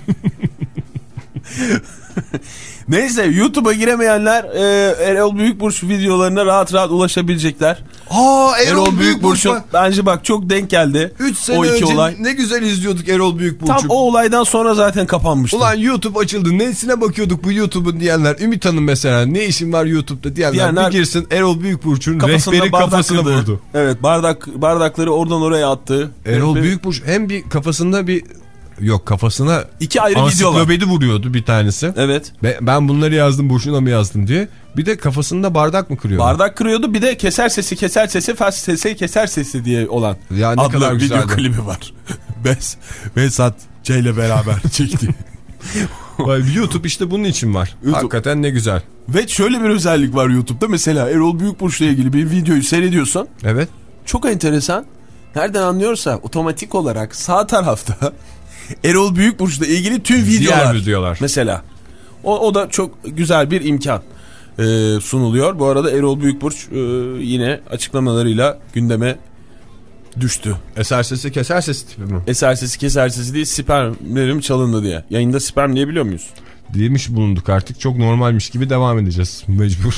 Neyse, YouTube'a giremeyenler e, Erol Büyükburç videolarına rahat rahat ulaşabilecekler. Aa, Erol, Erol Büyükburç bence bak çok denk geldi. üç sene o iki önce olay. Ne güzel izliyorduk Erol Büyükburç'u. Tam o olaydan sonra zaten kapanmıştı. Ulan YouTube açıldı, nesine bakıyorduk bu YouTube'un diyenler. Ümit Hanım mesela, ne işin var YouTube'da diyenler, diyenler bir girsin, Erol Büyükburç'un rehberi kafasına vurdu. Evet, bardak bardakları oradan oraya attı. Erol Büyükburç hem bir kafasında bir Yok kafasına iki ayrı ansiklopedi vuruyordu bir tanesi. Evet. Ben bunları yazdım, boşuna mı yazdım diye. Bir de kafasında bardak mı kırıyordu? Bardak kırıyordu, bir de keser sesi keser sesi fes sesi keser sesi diye olan ya ne kadar video güzeldi. Klibi var. Bes Besat C ile beraber çekti. YouTube işte bunun için var. YouTube. Hakikaten ne güzel. Ve şöyle bir özellik var YouTube'da, mesela Erol Büyükburç'la ilgili bir videoyu seyrediyorsan. Evet. Çok enteresan. nereden anlıyorsa otomatik olarak sağ tarafta Erol Büyükburç'la ilgili tüm videolar, videolar. mesela. O, o da çok güzel bir imkan e, sunuluyor. Bu arada Erol Büyükburç e, yine açıklamalarıyla gündeme düştü. Eser sesi keser sesi tipi mi? Eser sesi keser sesi değil, spermlerim çalındı diye. Yayında sperm diyebiliyor muyuz? Demiş bulunduk artık. Çok normalmiş gibi devam edeceğiz. Mecbur.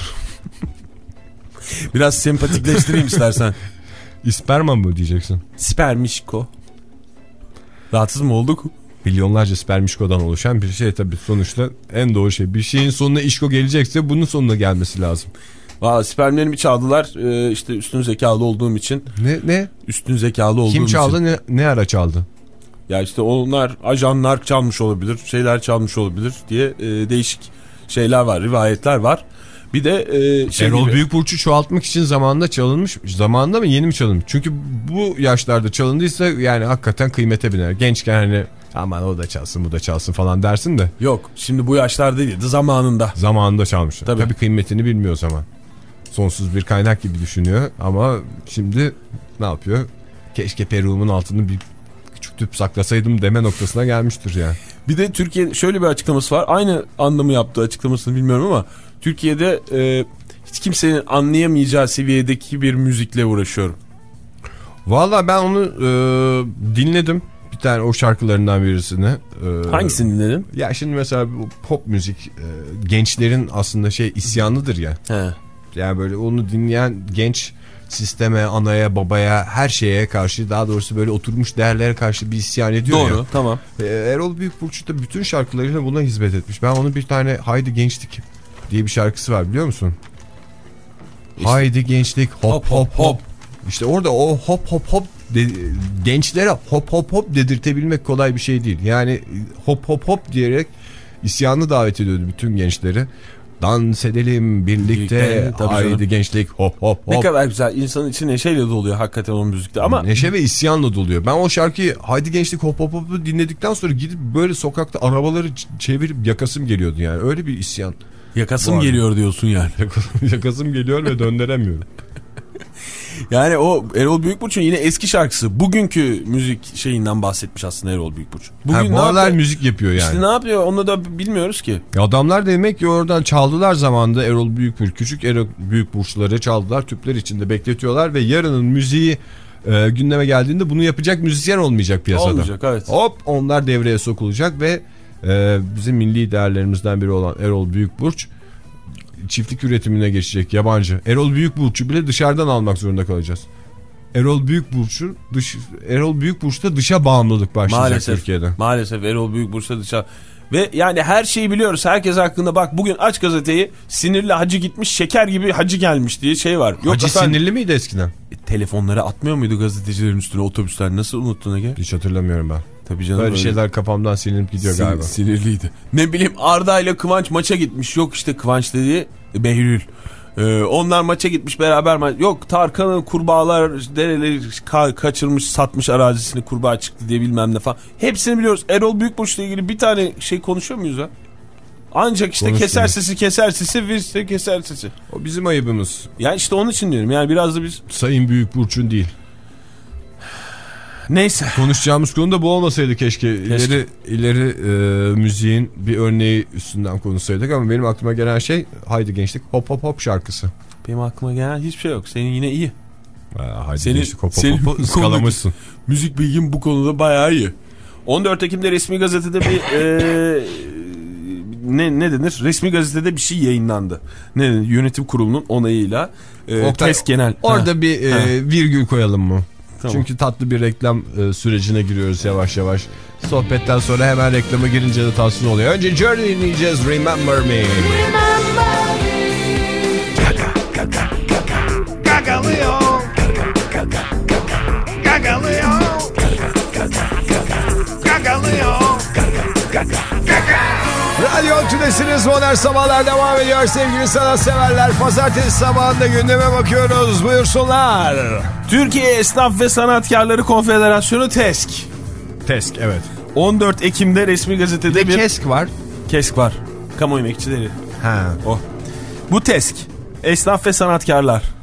Biraz sempatikleştireyim istersen. İsperma mı diyeceksin? Spermişko. Rahatsız mı olduk? Milyonlarca spermişkodan oluşan bir şey tabii, sonuçta en doğru şey. Bir şeyin sonuna işko gelecekse bunun sonuna gelmesi lazım. Valla spermlerimi çaldılar. Ee, işte üstün zekalı olduğum için. Ne? Ne? Üstün zekalı olduğum için. Kim çaldı? için. Ne, ne ara çaldı? Ya işte onlar, ajanlar çalmış olabilir, şeyler çalmış olabilir diye e, değişik şeyler var, rivayetler var. Bir de e, şey Erol gibi... Büyükburç'u çoğaltmak için zamanında çalınmış. Zamanında mı, yeni mi çalınmış? Çünkü bu yaşlarda çalındıysa yani hakikaten kıymete biner. Gençken hani aman o da çalsın bu da çalsın falan dersin de. Yok, şimdi bu yaşlarda değildi, zamanında. Zamanında çalmış. Tabii. Tabii kıymetini bilmiyor o zaman. Sonsuz bir kaynak gibi düşünüyor ama şimdi ne yapıyor? Keşke peruğumun altını bir küçük tüp saklasaydım deme noktasına gelmiştir yani. Bir de Türkiye şöyle bir açıklaması var. Aynı anlamı yaptığı açıklamasını bilmiyorum ama Türkiye'de e, hiç kimsenin anlayamayacağı seviyedeki bir müzikle uğraşıyorum. Valla ben onu e, dinledim. Bir tane o şarkılarından birisini. E, Hangisini dinledin? Ya şimdi mesela bu pop müzik e, gençlerin aslında şey isyanıdır ya. He. Yani böyle onu dinleyen genç sisteme, anaya, babaya, her şeye karşı, daha doğrusu böyle oturmuş değerlere karşı bir isyan ediyor. Doğru, ya. tamam. E, Erol Büyükburç da bütün şarkılarıyla buna hizmet etmiş. Ben onun bir tane Haydi Gençlik diye bir şarkısı var, biliyor musun? İşte, Haydi gençlik hop hop hop. İşte orada o hop hop hop de, gençlere hop hop hop dedirtebilmek kolay bir şey değil. Yani hop hop hop diyerek isyanı davet ediyordu bütün gençleri. Dans edelim birlikte, haydi gençlik hop hop hop. Ne kadar güzel, insanın içi neşeyle doluyor hakikaten o müzikte ama. Neşe ve isyanla doluyor. Ben o şarkıyı haydi gençlik hop hop hop dinledikten sonra gidip böyle sokakta arabaları çevirip yakasım geliyordu yani. Öyle bir isyan. Yakasım geliyor diyorsun yani. Yakasım geliyor ve döndüremiyorum. Yani o Erol Büyükburç'un yine eski şarkısı. Bugünkü müzik şeyinden bahsetmiş aslında Erol Büyükburç. Bugün ha, bu aralar müzik yapıyor yani. İşte ne yapıyor onu da bilmiyoruz ki. Adamlar demek ki oradan çaldılar zamanında Erol Büyükburç. Küçük Erol Büyükburçları çaldılar. Tüpler içinde bekletiyorlar ve yarının müziği e, gündeme geldiğinde bunu yapacak müzisyen olmayacak piyasada. Olmayacak, evet. Hop onlar devreye sokulacak ve e, bizim milli değerlerimizden biri olan Erol Büyükburç çiftlik üretimine geçecek, yabancı. Erol Büyükburç'u bile dışarıdan almak zorunda kalacağız. Erol Büyükburç'un dış Erol Büyükburç'ta dışa bağımlılık başlayacak maalesef, Türkiye'de. Maalesef Erol Büyükburç'ta dışa ve yani her şeyi biliyoruz. Herkes hakkında bak bugün aç gazeteyi, sinirli hacı gitmiş, şeker gibi hacı gelmiş diye şey var. Yok hacı efendim, sinirli miydi eskiden? E, telefonları atmıyor muydu gazetecilerin üstüne otobüsler? Nasıl unuttun Ege? Hiç hatırlamıyorum ben. Tabii canım, böyle öyle şeyler kafamdan silinip gidiyor Sin galiba. Sinirliydi. Ne bileyim Arda ile Kıvanç maça gitmiş. Yok işte Kıvanç dediği Behlül. Ee, onlar maça gitmiş beraber ma yok Tarkan'ın kurbağalar dereleri ka kaçırmış, satmış arazisini, kurbağa çıktı diye bilmem ne falan. Hepsini biliyoruz. Erol Büyükburç'la ilgili bir tane şey konuşuyor muyuz ha? Ancak işte keser sesi keser sesi virse keser sesi. O bizim ayıbımız. Yani işte onun için diyorum. Yani biraz da biz Sayın Büyükburç'un değil. Neyse. Konuşacağımız konu da bu olmasaydı keşke. keşke. İleri, ileri e, müziğin bir örneği üstünden konuşsaydık ama benim aklıma gelen şey Haydi Gençlik Hop Hop Hop şarkısı. Benim aklıma gelen hiçbir şey yok. Senin yine iyi. Ha, Haydi senin, Gençlik Hop Hop Hop ıskalamışsın. Müzik bilgin bu konuda bayağı iyi. on dört Ekim'de resmi gazetede bir e, ne, ne denir? Resmi gazetede bir şey yayınlandı. Ne denir? Yönetim kurulunun onayıyla. E, Oktay, test genel. Orada ha. bir ha. E, virgül koyalım mı? Tamam. Çünkü tatlı bir reklam e, sürecine giriyoruz yavaş yavaş. Sohbetten sonra hemen reklama girince de tatsız oluyor. Önce Journey dinleyeceğiz. Remember Me. Remember me. Gaga, gaga, gaga. Gagalıyor. Gagalıyor. Gagalıyor. Gaga. Radyo Tülesi'niz Modern Sabahlar devam ediyor sevgili sanatseverler. Pazartesi sabahında gündeme bakıyoruz. Buyursunlar. Türkiye Esnaf ve Sanatkarları Konfederasyonu TESK. TESK evet. on dört Ekim'de resmi gazetede bir, bir... KESK var. KESK var. Kamu emekçileri. Ha. Oh. Bu TESK. Esnaf ve Sanatkarlar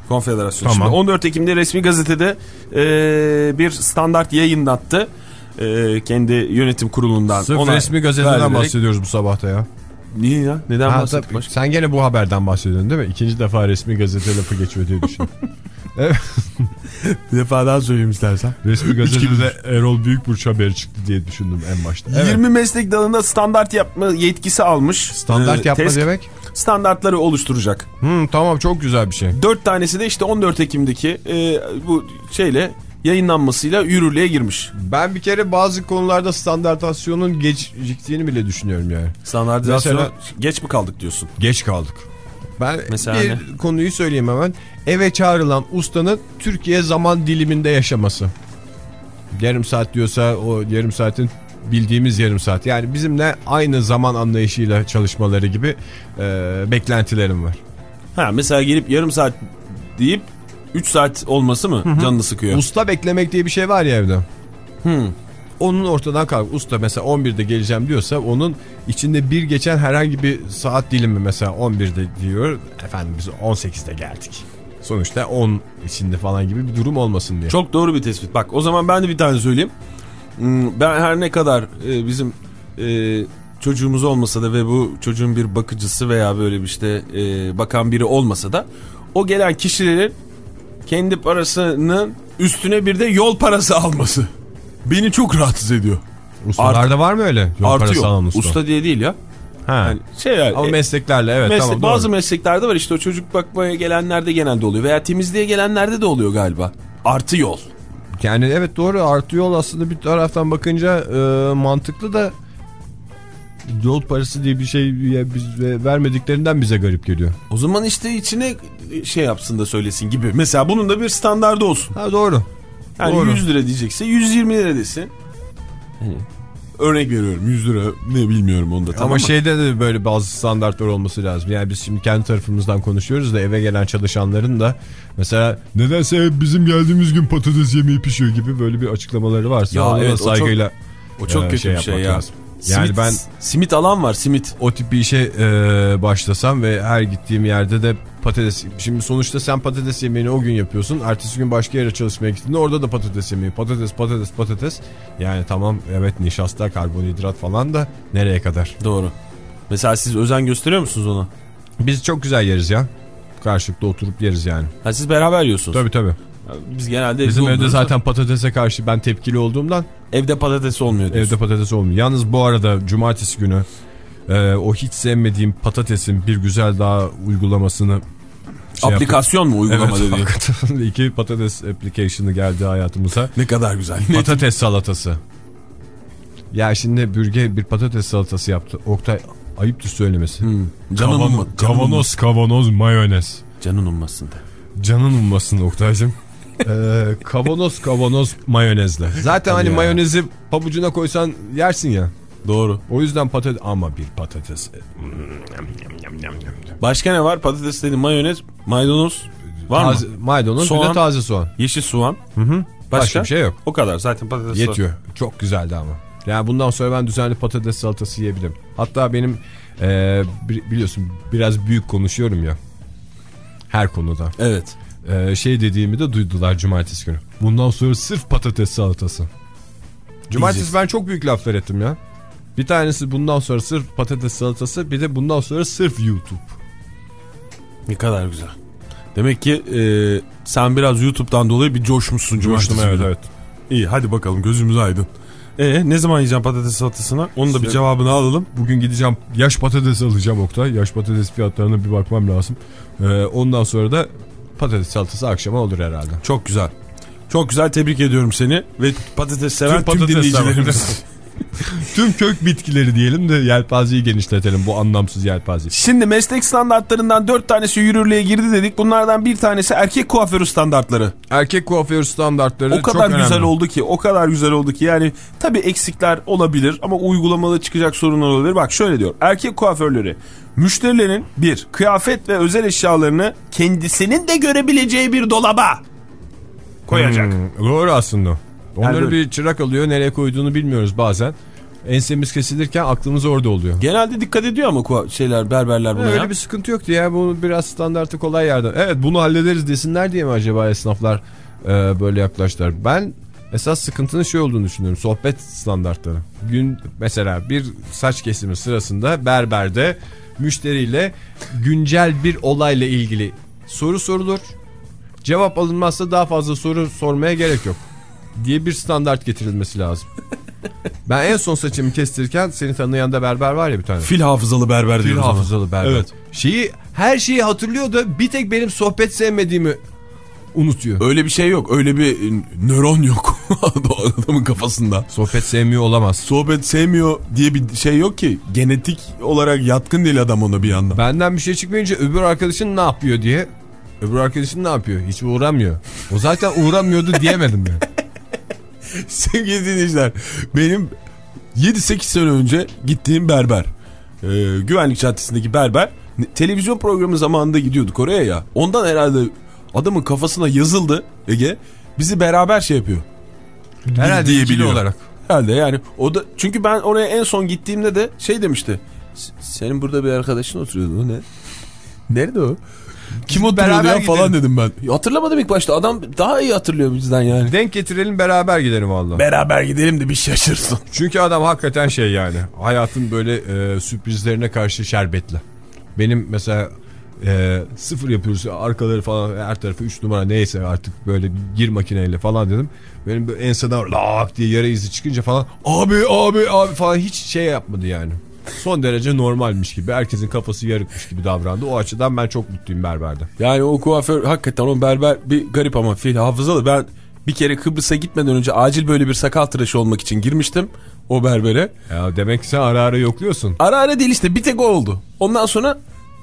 Konfederasyon. Tamam. Şimdi on dört Ekim'de resmi gazetede e, bir standart yayınlattı. E, kendi yönetim kurulundan. Sırf ona resmi gazeteden vererek... bahsediyoruz bu sabahta ya. Niye ya? Neden Ha, bahsettik? sen gene bu haberden bahsediyorsun değil mi? İkinci defa resmi gazete lafı geçiyor diye düşün. Evet. Bir defa daha söyleyeyim istersen. Resmi gazetede Erol Büyükburç haberi çıktı diye düşündüm en başta. Evet. yirmi meslek dalında standart yapma yetkisi almış. Standart Ee, yapma test demek? Standartları oluşturacak. Hmm, tamam, çok güzel bir şey. Dört tanesi de işte on dört Ekim'deki e, bu şeyle yayınlanmasıyla yürürlüğe girmiş. Ben bir kere bazı konularda standartasyonun geciktiğini bile düşünüyorum yani. Standartizasyon Mesela, geç mi kaldık diyorsun? Geç kaldık. Ben Mesela bir ne? konuyu söyleyeyim hemen. Eve çağrılan ustanın Türkiye zaman diliminde yaşaması. Yarım saat diyorsa o yarım saatin bildiğimiz yarım saat. Yani bizimle aynı zaman anlayışıyla çalışmaları gibi e, beklentilerim var. Ha, mesela gelip yarım saat deyip üç saat olması mı Hı-hı. canını sıkıyor? Usta beklemek diye bir şey var ya evde. Hı. Onun ortadan kalk. Usta mesela on birde geleceğim diyorsa onun içinde bir geçen herhangi bir saat dilimi, mesela on birde diyor. Efendim biz on sekizde geldik. Sonuçta on içinde falan gibi bir durum olmasın diye. Çok doğru bir tespit. Bak o zaman ben de bir tane söyleyeyim. Ben her ne kadar e, bizim e, çocuğumuz olmasa da ve bu çocuğun bir bakıcısı veya böyle bir işte e, bakan biri olmasa da o gelen kişilerin kendi parasının üstüne bir de yol parası alması beni çok rahatsız ediyor. Ustalarda var mı öyle yol artıyor. Parası alan usta? Usta diye değil ya. Ha. Yani şey yani, ama mesleklerle evet meslek, tamam. Bazı doğru. mesleklerde var işte, o çocuk bakmaya gelenlerde genelde oluyor veya temizliğe gelenlerde de oluyor galiba. Artı yol. Yani evet doğru, artı yol aslında bir taraftan bakınca e, mantıklı da yol parası diye bir şey ya, biz vermediklerinden bize garip geliyor. O zaman işte içine şey yapsın da söylesin gibi. Mesela bunun da bir standardı olsun. Ha doğru. Yani doğru. yüz lira diyecekse yüz yirmi lira desin. Hani, örnek veriyorum, yüz lira ne bilmiyorum onu da. Tamam ama mı? şeyde de böyle bazı standartlar olması lazım. Yani biz şimdi kendi tarafımızdan konuşuyoruz da eve gelen çalışanların da mesela nedense bizim geldiğimiz gün patates yemeği pişiyor gibi böyle bir açıklamaları varsa ya ona evet, saygıyla o çok, o çok e, kötü şey bir şey ya. lazım. Yani simit, ben simit alan var, simit. O tip bir işe e, başlasam ve her gittiğim yerde de patates, şimdi sonuçta sen patates yemeğini o gün yapıyorsun, ertesi gün başka yere çalışmaya gittiğinde orada da patates yemeği, patates patates patates, yani tamam evet nişasta, karbonhidrat falan da nereye kadar? Doğru. Mesela siz özen gösteriyor musunuz ona? Biz çok güzel yeriz ya, karşılıklı oturup yeriz yani. Ha, siz beraber yiyorsunuz. Tabii tabii. Biz genelde bizim evde oluyoruz. zaten patatese karşı ben tepkili olduğumdan evde patates olmuyor diyorsun. Evde patates olmuyor. Yalnız bu arada cumartesi günü e, o hiç sevmediğim patatesin bir güzel daha uygulamasını şey aplikasyon mu uygulama evet, dediğin? hakikaten iki patates application'ı geldi hayatımıza. Ne kadar güzel. Patates salatası. Ya şimdi Bürge bir patates salatası yaptı. Oktay, ayıptır söylemesi. Hmm. Canın Kavan, umma, kavanoz kavanoz mayonez. Canın ummasın da. Canın ummasın Oktay'cığım. ee, kavanoz kavanoz mayonezle. Zaten hani ya. Mayonezi pabucuna koysan yersin ya. Doğru. O yüzden patates, ama bir patates. Başka ne var? Patates dedi, mayonez, maydanoz var taze, mı? Maydanoz, soğan, bir de taze soğan. Yeşil soğan. Hı hı. Başka? Başka bir şey yok. O kadar zaten patates yetiyor. soğan. Çok güzeldi ama. Yani bundan sonra ben düzenli patates salatası yiyebilirim. Hatta benim e, biliyorsun biraz büyük konuşuyorum ya. Her konuda. Evet. Ee, şey dediğimi de duydular cumartesi günü. Bundan sonra sırf patates salatası. Cumartesi diyeceğiz. Ben çok büyük laflar ettim ya. Bir tanesi bundan sonra sırf patates salatası, bir de bundan sonra sırf YouTube. Ne kadar güzel. Demek ki e, sen biraz YouTube'dan dolayı bir coşmuşsun cumartesi günü. Evet evet. İyi, hadi bakalım, gözümüz aydın. E ne zaman yiyeceğim patates salatasını? Onun da işte, bir cevabını alalım. Bugün gideceğim, yaş patates alacağım Oktay. Yaş patates fiyatlarına bir bakmam lazım. Ee, ondan sonra da patates salatası akşama olur herhalde. Çok güzel. Çok güzel, tebrik ediyorum seni ve patates seven tüm, tüm dinleyicilerimiz. Tüm kök bitkileri diyelim de yelpazeyi genişletelim, bu anlamsız yelpazeyi. Şimdi meslek standartlarından dört tanesi yürürlüğe girdi dedik. Bunlardan bir tanesi erkek kuaförü standartları. Erkek kuaförü standartları o kadar çok güzel önemli. oldu ki, o kadar güzel oldu ki yani tabii eksikler olabilir ama uygulamada çıkacak sorunlar olabilir. Bak şöyle diyor: erkek kuaförleri müşterilerin bir kıyafet ve özel eşyalarını kendisinin de görebileceği bir dolaba koyacak. Hmm, doğru aslında. Onları yani bir çırak alıyor, nereye koyduğunu bilmiyoruz bazen. ensemiz kesilirken aklımız orada oluyor. Genelde dikkat ediyor ama şeyler, berberler buna. Öyle ya. bir sıkıntı yoktu ya. Bu biraz standartı kolay yerden. Evet, bunu hallederiz desinler diye mi acaba esnaflar e, böyle yaklaştılar? Ben esas sıkıntının şey olduğunu düşünüyorum. Sohbet standartları. Gün mesela bir saç kesimi sırasında berberde müşteriyle güncel bir olayla ilgili soru sorulur. Cevap alınmazsa daha fazla soru sormaya gerek yok diye bir standart getirilmesi lazım. Ben en son saçımı kestirirken seni tanıyan da berber var ya bir tane. Fil hafızalı berber diyoruz. Fil hafızalı berber. Evet. Şeyi, her şeyi hatırlıyor da bir tek benim sohbet sevmediğimi unutuyor. Öyle bir şey yok. Öyle bir nöron yok adamın kafasında. Sohbet sevmiyor olamaz. Sohbet sevmiyor diye bir şey yok ki. Genetik olarak yatkın değil adam ona bir yandan. Benden bir şey çıkmayınca öbür arkadaşın ne yapıyor diye. Öbür arkadaşın ne yapıyor? Hiç uğramıyor. O zaten uğramıyordu diyemedim ben. Sevgili dinleyiciler, benim yedi sekiz sene önce gittiğim berber, ee, Güvenlik Caddesi'ndeki berber, televizyon programı zamanında gidiyorduk oraya ya. Ondan herhalde adamın kafasına yazıldı Ege, bizi beraber şey yapıyor. Herhalde diye ikili biliyor. olarak. Herhalde yani o da, çünkü ben oraya en son gittiğimde de şey demişti. Senin burada bir arkadaşın oturuyordu, o ne? Nerede o? Kim oturuyordu ya falan dedim ben. Hatırlamadım ilk başta. Adam daha iyi hatırlıyor bizden yani. Denk getirelim, beraber gidelim valla. Beraber gidelim de bir şaşırsın. Çünkü adam hakikaten şey yani. Hayatın böyle e, sürprizlerine karşı şerbetli. Benim mesela e, sıfır yapıyoruz. Arkaları falan her tarafı üç numara neyse artık böyle bir gir makineyle falan dedim. Benim böyle enseden lak diye yara izi çıkınca falan abi abi abi falan hiç şey yapmadı yani. Son derece normalmiş gibi. Herkesin kafası yarıkmış gibi davrandı. O açıdan ben çok mutluyum berberde. Yani o kuaför hakikaten, o berber bir garip ama fil hafızalı. Ben bir kere Kıbrıs'a gitmeden önce acil böyle bir sakal tıraşı olmak için girmiştim o berbere. Ya demek ki sen ara ara yokluyorsun. Ara ara değil işte, bir tek o oldu. Ondan sonra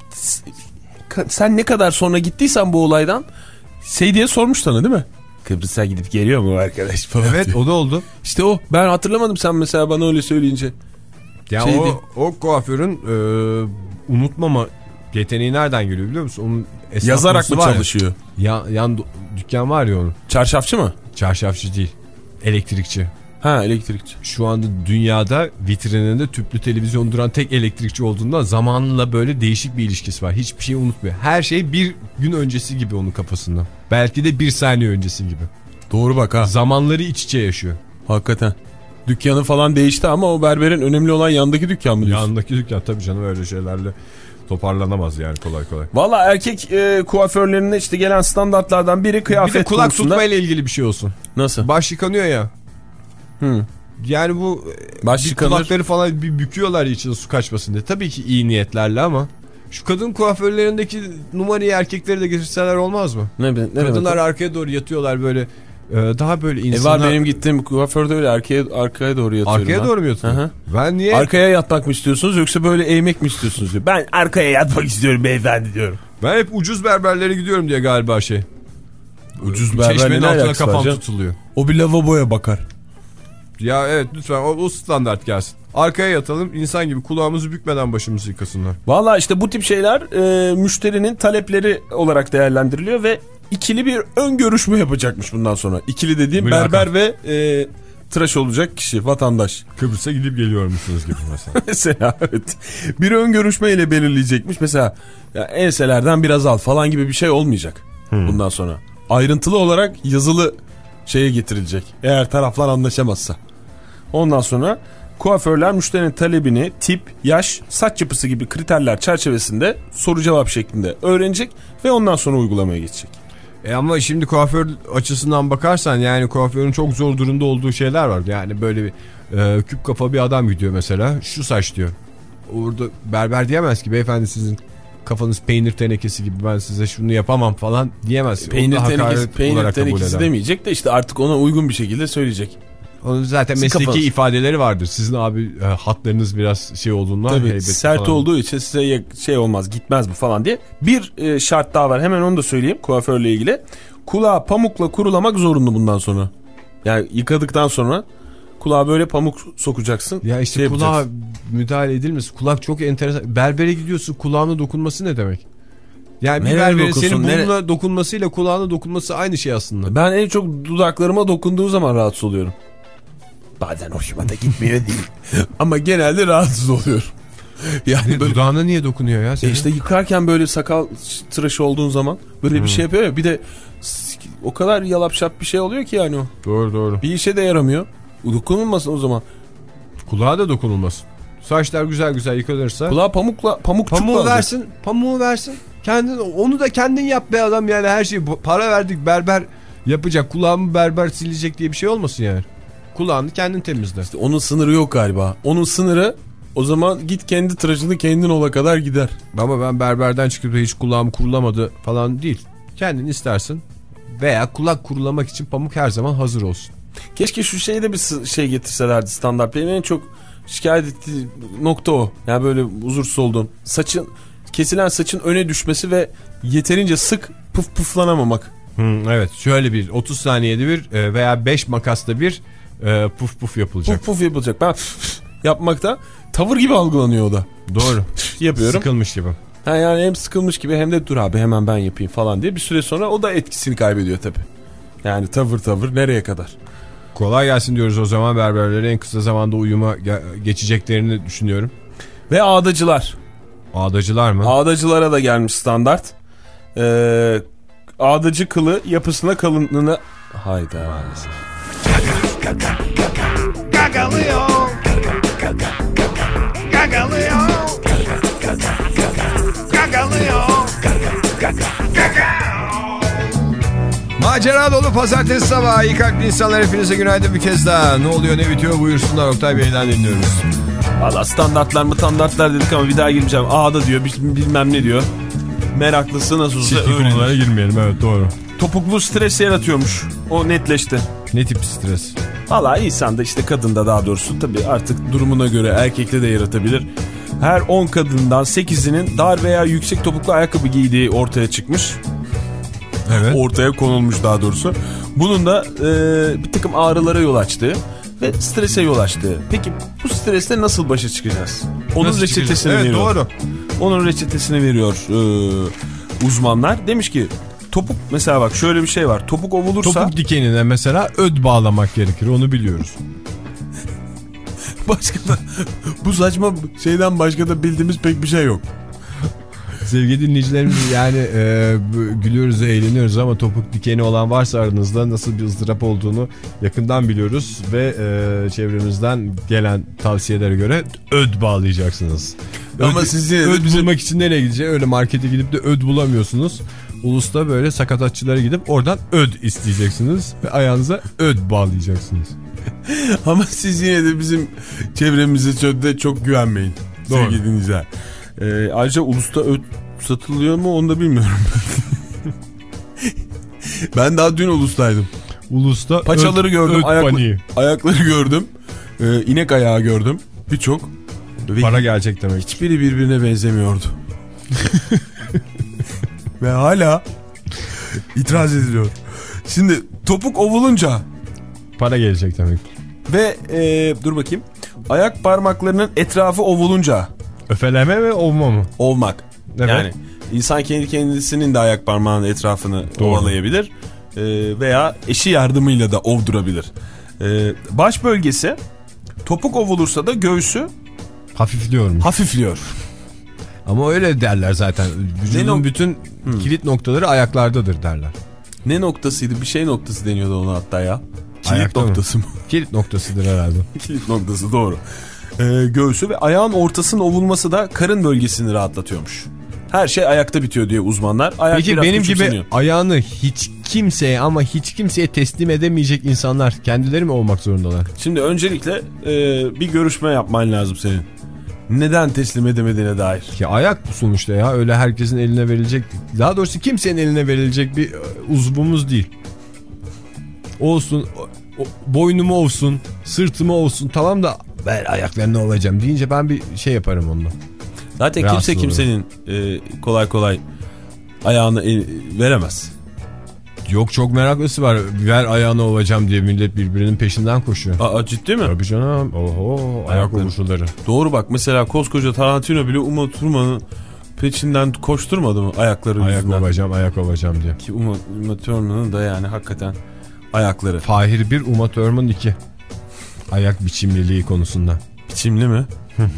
sen ne kadar sonra gittiysen bu olaydan şey diye sormuş sana değil mi? Kıbrıs'a gidip geliyor mu arkadaş falan. Evet diye. O da oldu. İşte o, ben hatırlamadım sen mesela bana öyle söyleyince. Ya Şeydi. o, o kuaförün e, unutmama yeteneği nereden geliyor biliyor musun? Onun yazarak mı çalışıyor? Ya, yan dükkan var ya onun. Çarşafçı mı? Çarşafçı değil. Elektrikçi. Ha, elektrikçi. Şu anda dünyada vitrininde tüplü televizyon duran tek elektrikçi olduğundan zamanla böyle değişik bir ilişkisi var. Hiçbir şeyi unutmuyor. Her şey bir gün öncesi gibi onun kafasında. Belki de bir saniye öncesi gibi. Doğru bak ha. Zamanları iç içe yaşıyor. Hakikaten. Dükkanı falan değişti ama o berberin önemli olan yandaki dükkan mı diyorsun? Yandaki dükkan tabii canım, öyle şeylerle toparlanamaz yani kolay kolay. Valla erkek e, kuaförlerine işte gelen standartlardan biri kıyafet bir de kulak konusunda. tutmayla ilgili bir şey olsun. Nasıl? Baş yıkanıyor ya. Hı. Yani bu Baş yıkanır. Kulakları falan bir büküyorlar içine su kaçmasın diye. Tabii ki iyi niyetlerle ama şu kadın kuaförlerindeki numarayı erkekleri de getirseler olmaz mı? Ne, ne Kadınlar demek? arkaya doğru yatıyorlar böyle. Daha böyle insanlar... E var benim gittiğim kuaförde öyle arkaya, arkaya doğru yatıyorum. Arkaya ben. doğru mu yatıyorsun? Hı-hı. Ben niye? Arkaya yatmak mı istiyorsunuz yoksa böyle eğmek mi istiyorsunuz diyor. Ben arkaya yatmak istiyorum beyefendi diyorum. Ben hep ucuz berberlere gidiyorum diye galiba şey. Ucuz berberlerin altına kafam tutuluyor. O bir lavaboya bakar. Ya evet lütfen o, o standart gelsin. Arkaya yatalım, insan gibi kulağımızı bükmeden başımızı yıkasınlar. Valla işte bu tip şeyler e, müşterinin talepleri olarak değerlendiriliyor ve ikili bir ön görüşme yapacakmış bundan sonra. İkili dediğim Mülakat. Berber ve e, tıraş olacak kişi, vatandaş. Kıbrıs'a gidip geliyor musunuz gibi mesela. Mesela evet. Bir ön görüşmeyle belirleyecekmiş. Mesela ya, enselerden biraz al falan gibi bir şey olmayacak hmm. bundan sonra. Ayrıntılı olarak yazılı şeye getirilecek. Eğer taraflar anlaşamazsa. Ondan sonra kuaförler müşterinin talebini tip, yaş, saç yapısı gibi kriterler çerçevesinde soru cevap şeklinde öğrenecek ve ondan sonra uygulamaya geçecek. E ama şimdi kuaför açısından bakarsan yani kuaförün çok zor durumda olduğu şeyler var. Yani böyle bir e, küp kafa bir adam gidiyor mesela, şu saç diyor. Orada berber diyemez ki beyefendi sizin kafanız peynir tenekesi gibi, ben size şunu yapamam falan diyemez. Peynir tenekesi, peynir tenekesi demeyecek de işte artık ona uygun bir şekilde söyleyecek. Onun zaten Siz mesleki kafanız. ifadeleri vardır. Sizin abi e, hatlarınız biraz şey olduğundan. Tabii sert falan. Olduğu için size şey olmaz, gitmez bu falan diye. Bir e, şart daha var, hemen onu da söyleyeyim kuaförle ilgili. Kulağı pamukla kurulamak zorunlu bundan sonra. Yani yıkadıktan sonra kulağa böyle pamuk sokacaksın. Ya işte şey kulağa müdahale edilmesi. Kulak çok enteresan. Berbere gidiyorsun, kulağına dokunması ne demek? Yani bir berberin senin burnuna dokunmasıyla kulağına dokunması aynı şey aslında. Ben en çok dudaklarıma dokunduğu zaman rahatsız oluyorum. Bazen hoşuma da gitmiyor değil. Ama genelde rahatsız oluyorum. Yani böyle... Dudağına niye dokunuyor ya senin? E işte yıkarken böyle sakal tıraşı olduğun zaman böyle hmm. bir şey yapıyor ya. Bir de o kadar yalap şap bir şey oluyor ki yani o. Doğru doğru. Bir işe de yaramıyor. Dokunulmasın o zaman. Kulağa da dokunulmasın. Saçlar güzel güzel yıkanırsa. Kulağa pamukla pamukçuk pamuğu versin. Pamuğu versin. Kendin, onu da kendin yap be adam yani, her şeyi para verdik, berber yapacak, kulağımı berber silecek diye bir şey olmasın yani. Kulağını kendin temizle. İşte onun sınırı yok galiba. Onun sınırı o zaman git kendi tıraşını kendin ola kadar gider. Ama ben berberden çıkıp da hiç kulağımı kurulamadı falan değil. Kendin istersin veya kulak kurulamak için pamuk her zaman hazır olsun. Keşke şu şeyde bir şey getirselerdi standart. Benim en çok şikayet ettiği nokta o. Yani böyle huzursuz oldum. Saçın, kesilen saçın öne düşmesi ve yeterince sık puf puflanamamak. Hmm, evet, şöyle bir otuz saniyede bir veya beş makasta bir e, puf puf yapılacak. Puf puf yapılacak. Ben yapmakta tavır gibi algılanıyor o da. Doğru. Yapıyorum. Sıkılmış gibi. Ha yani hem sıkılmış gibi hem de dur abi hemen ben yapayım falan diye bir süre sonra o da etkisini kaybediyor tabii. Yani tavır tavır nereye kadar? Kolay gelsin diyoruz o zaman berberlere, en kısa zamanda uyuma geçeceklerini düşünüyorum. Ve ağdacılar. Ağdacılar mı? Ağdacılara da gelmiş standart. Ee, ağdacı kılı yapısına kalınlığına... Hayda. Maalesef. Gagalıyor. Gagalıyor. Gagalıyor. Macera dolu pazartesi sabahı. İyi kalpli insanlar, hepinize günaydın bir kez daha. Ne oluyor ne bitiyor buyursunlar, Oktay Bey'den dinliyoruz. Valla standartlar mı standartlar dedik ama bir daha girmeyeceğim. Ağda diyor bilmem ne diyor. Meraklısı nasıl olsa öğrenir. Konulara girmeyelim, evet doğru. Topuklu stres yaratıyormuş. O netleşti. Ne tip stres? Valla insanda işte, kadında daha doğrusu, tabii artık durumuna göre erkekte de yaratabilir. Her on kadından sekizinin dar veya yüksek topuklu ayakkabı giydiği ortaya çıkmış. Evet. Ortaya konulmuş daha doğrusu. Bunun da e, bir takım ağrılara yol açtığı ve strese yol açtığı. Peki bu stresle nasıl başa çıkacağız? Onun nasıl reçetesini çıkacağız? Evet, veriyor. doğru. Onun reçetesini veriyor e, uzmanlar. Demiş ki topuk, mesela bak şöyle bir şey var. Topuk ovulursa... Topuk dikenine mesela öd bağlamak gerekir, onu biliyoruz. Başka da bu saçma şeyden başka da bildiğimiz pek bir şey yok. Sevgili dinleyicilerimiz, yani e, gülüyoruz, eğleniyoruz ama topuk dikeni olan varsa aranızda nasıl bir ızdırap olduğunu yakından biliyoruz ve e, çevremizden gelen tavsiyelere göre öd bağlayacaksınız. Öd, ama siz öd bizim... bulmak için nereye gidecek? Öyle markete gidip de öd bulamıyorsunuz. Ulusta böyle sakatatçılara gidip oradan öd isteyeceksiniz ve ayağınıza öd bağlayacaksınız. Ama siz yine de bizim çevremize de çok güvenmeyin. Doğru. Sevgili dinleyiciler. Ee, ayrıca Ulus'ta öd satılıyor mu onu da bilmiyorum. Ben daha dün Ulus'taydım. Ulus'ta paçaları öd, gördüm, öd ayaklı, ayakları gördüm, ee, inek ayağı gördüm, birçok. Para gelecek demek. Hiçbiri birbirine benzemiyordu. Ve hala itiraz ediliyor. Şimdi topuk ovulunca para gelecek demek. Ve e, dur bakayım, ayak parmaklarının etrafı ovulunca. Öfeleme mi, ovma mı? Ovmak. Evet. Yani insan kendi kendisinin de ayak parmağının etrafını doğru ovalayabilir. Ee, veya eşi yardımıyla da ovdurabilir. Ee, baş bölgesi topuk ovulursa da göğsü hafifliyor mu? Hafifliyor. Ama öyle derler zaten. Vücudun bütün hmm. kilit noktaları ayaklardadır derler. Ne noktasıydı? Bir şey noktası deniyordu ona hatta ya. Kilit ayakta noktası mı? mı? Kilit noktasıdır herhalde. Kilit noktası, doğru. Ee, göğsü ve ayağın ortasının ovulması da karın bölgesini rahatlatıyormuş. Her şey ayakta bitiyor diye uzmanlar. Ayak peki benim gibi ayağını hiç kimseye ama hiç kimseye teslim edemeyecek insanlar kendileri mi olmak zorundalar? Şimdi öncelikle e, bir görüşme yapman lazım senin. Neden teslim edemediğine dair. Ki ayak sonuçta ya, öyle herkesin eline verilecek, daha doğrusu kimsenin eline verilecek bir uzvumuz değil. Olsun, o, boynumu olsun, sırtımı olsun, tamam da ben ayaklarını ovacağım deyince ben bir şey yaparım onunla. Zaten rahatsız kimse kimsenin e, kolay kolay ayağını e, veremez. Yok, çok meraklısı var. Ver ayağını ovacağım diye millet birbirinin peşinden koşuyor. Aa, ciddi mi? Tabii canım. Oho, ayak ovuşuları. Doğru bak, mesela koskoca Tarantino bile Uma Thurman'ın peşinden koşturmadı mı ayakları ayak yüzünden? ovacağım, ayak ovacağım diye. Ki Uma, Uma Thurman'ın da yani hakikaten ayakları. Fahir bir, Uma Thurman iki. Ayak biçimliliği konusunda. Biçimli mi?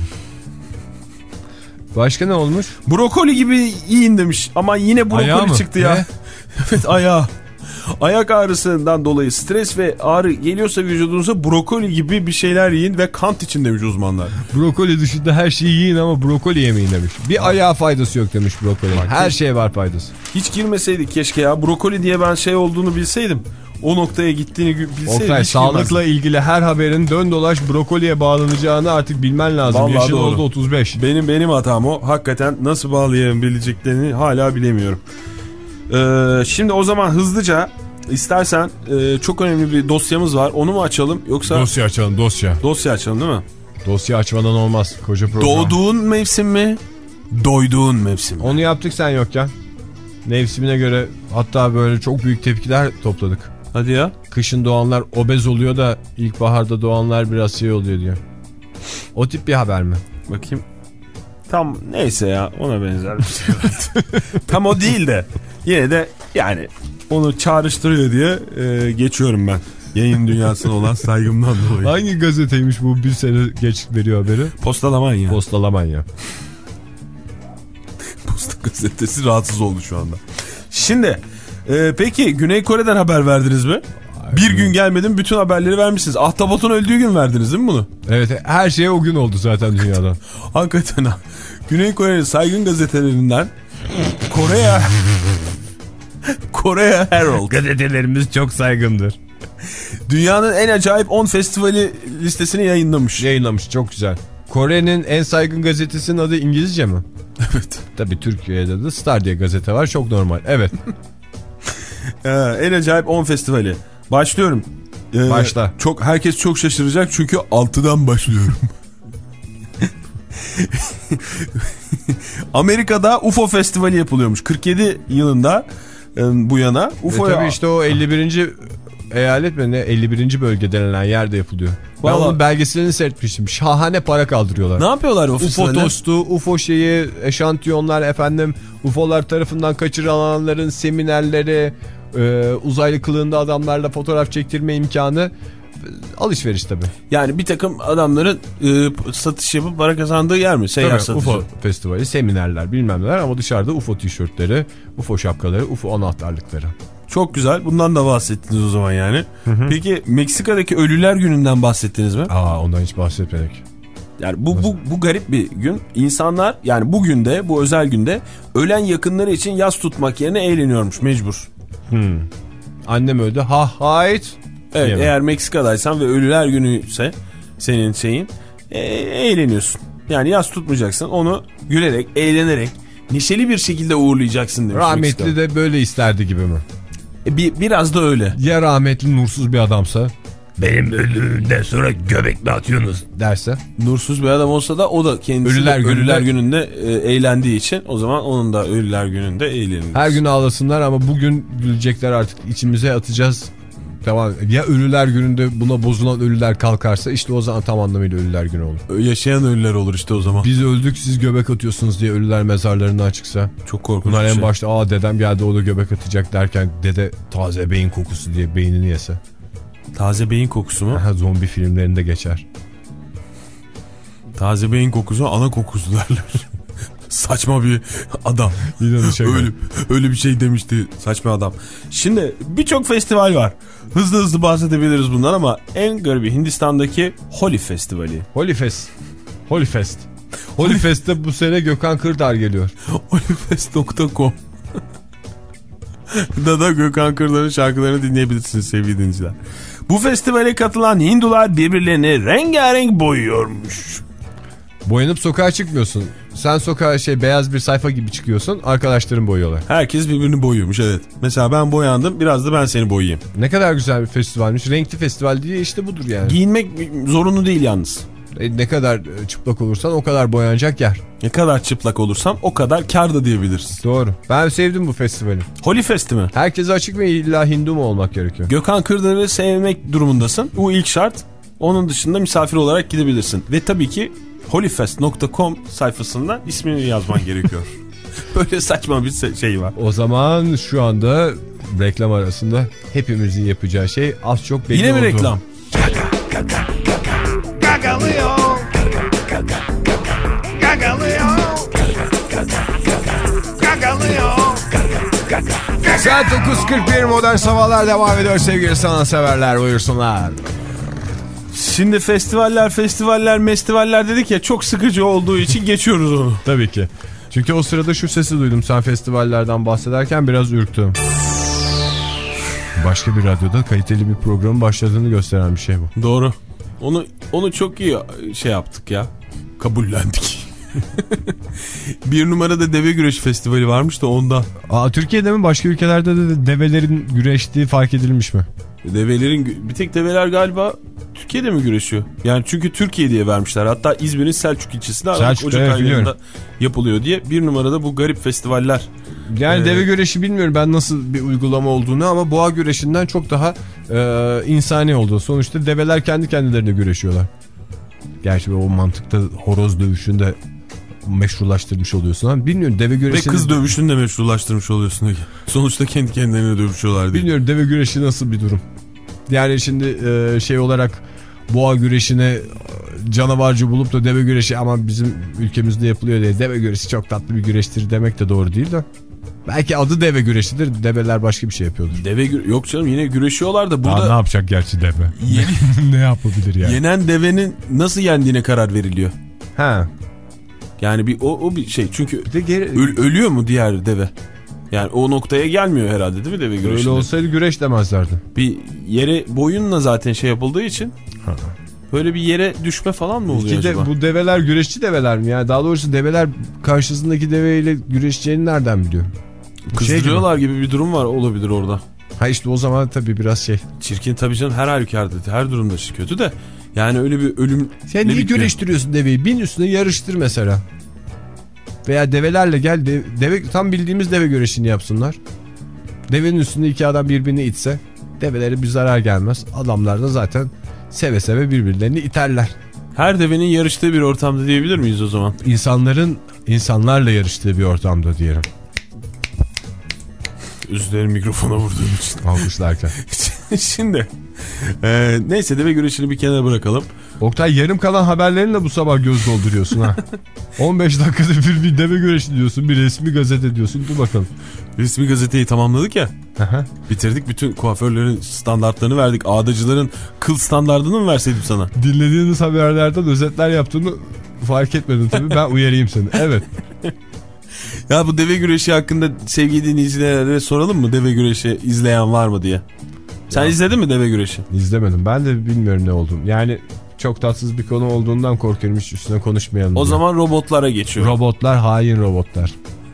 Başka ne olmuş? Brokoli gibi yiyin demiş ama yine brokoli çıktı ya. Evet, ayağı. Ayak ağrısından dolayı stres ve ağrı geliyorsa vücudunuza brokoli gibi bir şeyler yiyin ve kant için demiş uzmanlar. Brokoli dışında her şeyi yiyin ama brokoli yemeyin demiş. Bir ayağa faydası yok demiş brokoli. Her şeye var faydası. Hiç girmeseydik keşke ya. Brokoli diye ben şey olduğunu bilseydim. O noktaya gittiğini bilseydim. Oktay, sağlıkla ilgili her haberin dön dolaş brokoliye bağlanacağını artık bilmen lazım. Vallahi yaşın doğru. oldu otuz beş. Benim benim hatam o. Hakikaten nasıl bağlayabileceklerini hala bilemiyorum. Ee, şimdi o zaman hızlıca istersen e, çok önemli bir dosyamız var. Onu mu açalım yoksa? Dosya açalım, dosya. Dosya açalım değil mi? Dosya açmadan olmaz. Koca program. Doğduğun mevsim mi? Doyduğun mevsim mi? Onu yaptık sen yokken. Mevsimine göre hatta böyle çok büyük tepkiler topladık. Hadi ya. Kışın doğanlar obez oluyor da ilkbaharda doğanlar biraz şey oluyor diyor. O tip bir haber mi? Bakayım. Tam neyse ya, ona benzer bir şey. Tam o değil de yine de yani onu çağrıştırıyor diye e, geçiyorum ben. Yayın dünyasına olan saygımdan dolayı. Hangi gazeteymiş bu bir sene geç veriyor haberi? Postalamanya. Postalamanya. Posta gazetesi rahatsız oldu şu anda. Şimdi e, peki Güney Kore'den haber verdiniz mi? Ay, bir gün gelmedim, bütün haberleri vermişsiniz. Ahtapot'un öldüğü gün verdiniz değil mi bunu? Evet, her şey o gün oldu zaten dünyada. Hakikaten ha. Güney Kore'nin saygın gazetelerinden Korea Korea Herald. Gazetelerimiz çok saygındır. Dünyanın en acayip on festivali listesini yayınlamış. Yayınlamış, çok güzel. Kore'nin en saygın gazetesinin adı İngilizce mi? Evet. Tabii Türkiye'de de Star diye gazete var, çok normal. Evet. ee, en acayip on festivali. Başlıyorum. Ee, Başla. Çok, herkes çok şaşıracak çünkü altıdan başlıyorum. Amerika'da U F O festivali yapılıyormuş. kırk yedi yılında bu yana. U F O'ya... E tabii işte o elli birinci eyalet mi ne? elli birinci bölge denilen yerde yapılıyor. Ben Vallahi... onun belgeselini seyretmiştim. Şahane para kaldırıyorlar. Ne yapıyorlar o festivalle? U F O tostu, U F O şeyi, eşantiyonlar efendim, U F O'lar tarafından kaçırılanların seminerleri, e, uzaylı kılığında adamlarla fotoğraf çektirme imkanı, alışveriş tabii. Yani bir takım adamların e, satış yapıp para kazandığı yer mi? Seyyar tabii, satışı. U F O festivali, seminerler bilmem neler ama dışarıda U F O tişörtleri, U F O şapkaları, U F O anahtarlıkları. Çok güzel. Bundan da bahsettiniz o zaman yani. Hı hı. Peki Meksika'daki Ölüler Günü'nden bahsettiniz mi? Aa, ondan hiç bahsetmedik. Yani bu, bu, bu garip bir gün. İnsanlar yani bugün de, bu özel günde ölen yakınları için yas tutmak yerine eğleniyormuş mecbur. Hmm. Annem öldü. Ha hayt. Evet, Diyemem. Eğer Meksika'daysan ve Ölüler Günü ise senin şeyin e, eğleniyorsun. Yani yas tutmayacaksın. Onu gülerek, eğlenerek, neşeli bir şekilde uğurlayacaksın demiş. Rahmetli Meksika. De böyle isterdi gibi mi? E, bir, biraz da öyle. Ya rahmetli nursuz bir adamsa? Benim öldüğümden sonra göbek mi atıyorsunuz derse? Nursuz bir adam olsa da o da kendisi Ölüler, gününde, Ölüler Günü'nde e, eğlendiği için o zaman onun da Ölüler Günü'nde eğlenir. Her gün ağlasınlar ama bugün gülecekler, artık içimize atacağız. Tamam. Ya Ölüler Günü'nde buna bozulan ölüler kalkarsa işte o zaman tam anlamıyla Ölüler Günü olur. Yaşayan ölüler olur işte o zaman. Biz öldük, siz göbek atıyorsunuz diye ölüler mezarlarından çıksa. Çok korkunç. Bunlar en şey. başta aa dedem geldi o da göbek atacak derken dede taze beyin kokusu diye beynini yese. Taze beyin kokusu mu? Aha, zombi filmlerinde geçer. Taze beyin kokusu ana kokusu derler. Saçma bir adam. öyle, öyle bir şey demişti saçma adam. Şimdi birçok festival var. Hızlı hızlı bahsedebiliriz bundan ama en garibi Hindistan'daki Holi Festivali. Holi Fest. Holi Fest. Holi Fest'te bu sene Gökhan Kırdar geliyor. holifest nokta com da da Gökhan Kırdar'ın şarkılarını dinleyebilirsiniz sevgili dinleyiciler. Bu festivale katılan Hindular birbirlerini rengarenk boyuyormuş. Boyanıp sokağa çıkmıyorsun. Sen sokağa şey beyaz bir sayfa gibi çıkıyorsun. Arkadaşların boyuyorlar. Herkes birbirini boyuyormuş, evet. Mesela ben boyandım, biraz da ben seni boyayayım. Ne kadar güzel bir festivalmiş. Renkli festival diye işte budur yani. Giyinmek zorunlu değil yalnız. E, ne kadar çıplak olursan o kadar boyanacak yer. Ne kadar çıplak olursam o kadar kar da diyebiliriz. Doğru. Ben sevdim bu festivali. Holi Festi mi? Herkese açık ve illa Hindu mu olmak gerekiyor? Gökhan Kırdar'ı sevmek durumundasın. Bu ilk şart. Onun dışında misafir olarak gidebilirsin. Ve tabii ki holifest nokta com sayfasında ismini yazman gerekiyor. Böyle saçma bir şey var. O zaman şu anda reklam arasında hepimizin yapacağı şey az çok belli oldu. Yine mi reklam? Gagalıyor. Gagalıyor. Gagalıyor. Saat dokuz kırk bir Modern Sabahlar devam ediyor sevgili sanatseverler, buyursunlar. Şimdi festivaller festivaller mestivaller dedik ya, çok sıkıcı olduğu için geçiyoruz onu. Tabii ki. Çünkü o sırada şu sesi duydum, sen festivallerden bahsederken biraz ürktüm. Başka bir radyoda kaliteli bir programın başladığını gösteren bir şey bu. Doğru. Onu onu çok iyi şey yaptık ya. Kabullendik. Bir numarada deve güreşi festivali varmış da ondan. Aa, Türkiye'de mi, başka ülkelerde de develerin güreştiği fark edilmiş mi? Develerin, bir tek develer galiba Türkiye'de mi güreşiyor? Yani çünkü Türkiye diye vermişler. Hatta İzmir'in Selçuk ilçesinde Aralık Ocak evet, aylarında biliyorum. yapılıyor diye. Bir numarada bu garip festivaller. Yani ee, deve güreşi bilmiyorum ben nasıl bir uygulama olduğunu, ama boğa güreşinden çok daha e, insani olduğu. Sonuçta develer kendi kendilerine güreşiyorlar. Gerçi o mantıkta horoz dövüşünde meşrulaştırmış oluyorsun ama bilmiyorum deve güreşi. Ve kız dövüşünü de meşrulaştırmış oluyorsun. Sonuçta kendi kendilerine dövüşüyorlar diye. Bilmiyorum deve güreşi nasıl bir durum. Yani şimdi e, şey olarak boğa güreşine canavarcı bulup da deve güreşi ama bizim ülkemizde yapılıyor diye deve güreşi çok tatlı bir güreştir demek de doğru değil de. Belki adı deve güreşidir, develer başka bir şey yapıyordur. Deve yok canım, yine güreşiyorlar da burada. Aa, ne yapacak gerçi deve? ne yapabilir yani? Yenen devenin nasıl yendiğine karar veriliyor. Ha. Yani bir o, o bir şey çünkü bir de geri... Öl, ölüyor mu diğer deve? Yani o noktaya gelmiyor herhalde değil mi deve güreşinde? Öyle olsaydı güreş demezlerdi. Bir yere boyunla zaten şey yapıldığı için ha. Böyle bir yere düşme falan mı oluyor de, acaba? Bu develer güreşçi develer mi? Yani daha doğrusu develer karşısındaki deveyle güreşeceğini nereden biliyor? Kızdırıyorlar şey gibi. gibi bir durum var, olabilir orada. Ha işte o zaman tabii biraz şey. Çirkin tabii canım, her halükarda her durumda kötü de. Yani öyle bir ölüm... Sen niye güreştiriyorsun deveyi? Bin üstüne yarıştır mesela. Veya develerle gel deve, deve tam bildiğimiz deve güreşini yapsınlar. Devenin üstünde iki adam birbirini itse develere bir zarar gelmez. Adamlar da zaten seve seve birbirlerini iterler. Her devenin yarıştığı bir ortamda diyebilir miyiz o zaman? İnsanların insanlarla yarıştığı bir ortamda diyelim. Üzerine mikrofona vurduğum için. Alkışlarken. Şimdi e, neyse deve güreşini bir kenara bırakalım. Oktay, yarım kalan haberlerinle bu sabah göz dolduruyorsun ha. on beş dakikada bir, bir deve güreşi diyorsun, bir resmi gazete diyorsun, dur bakalım. Resmi gazeteyi tamamladık ya. Aha. Bitirdik, bütün kuaförlerin standartlarını verdik. Ağdacıların kıl standartını mı verseydim sana? Dinlediğiniz haberlerden özetler yaptığını fark etmedim tabii, ben uyarayım seni. Evet. Ya bu deve güreşi hakkında sevgili dinleyicilere soralım mı? Deve güreşi izleyen var mı diye. Sen ya, izledin mi deve güreşi? İzlemedim. Ben de bilmiyorum ne olduğunu. Yani çok tatsız bir konu olduğundan korkuyorum, hiç üstüne konuşmayalım O diye. zaman robotlara geçiyor. Robotlar, hain robotlar.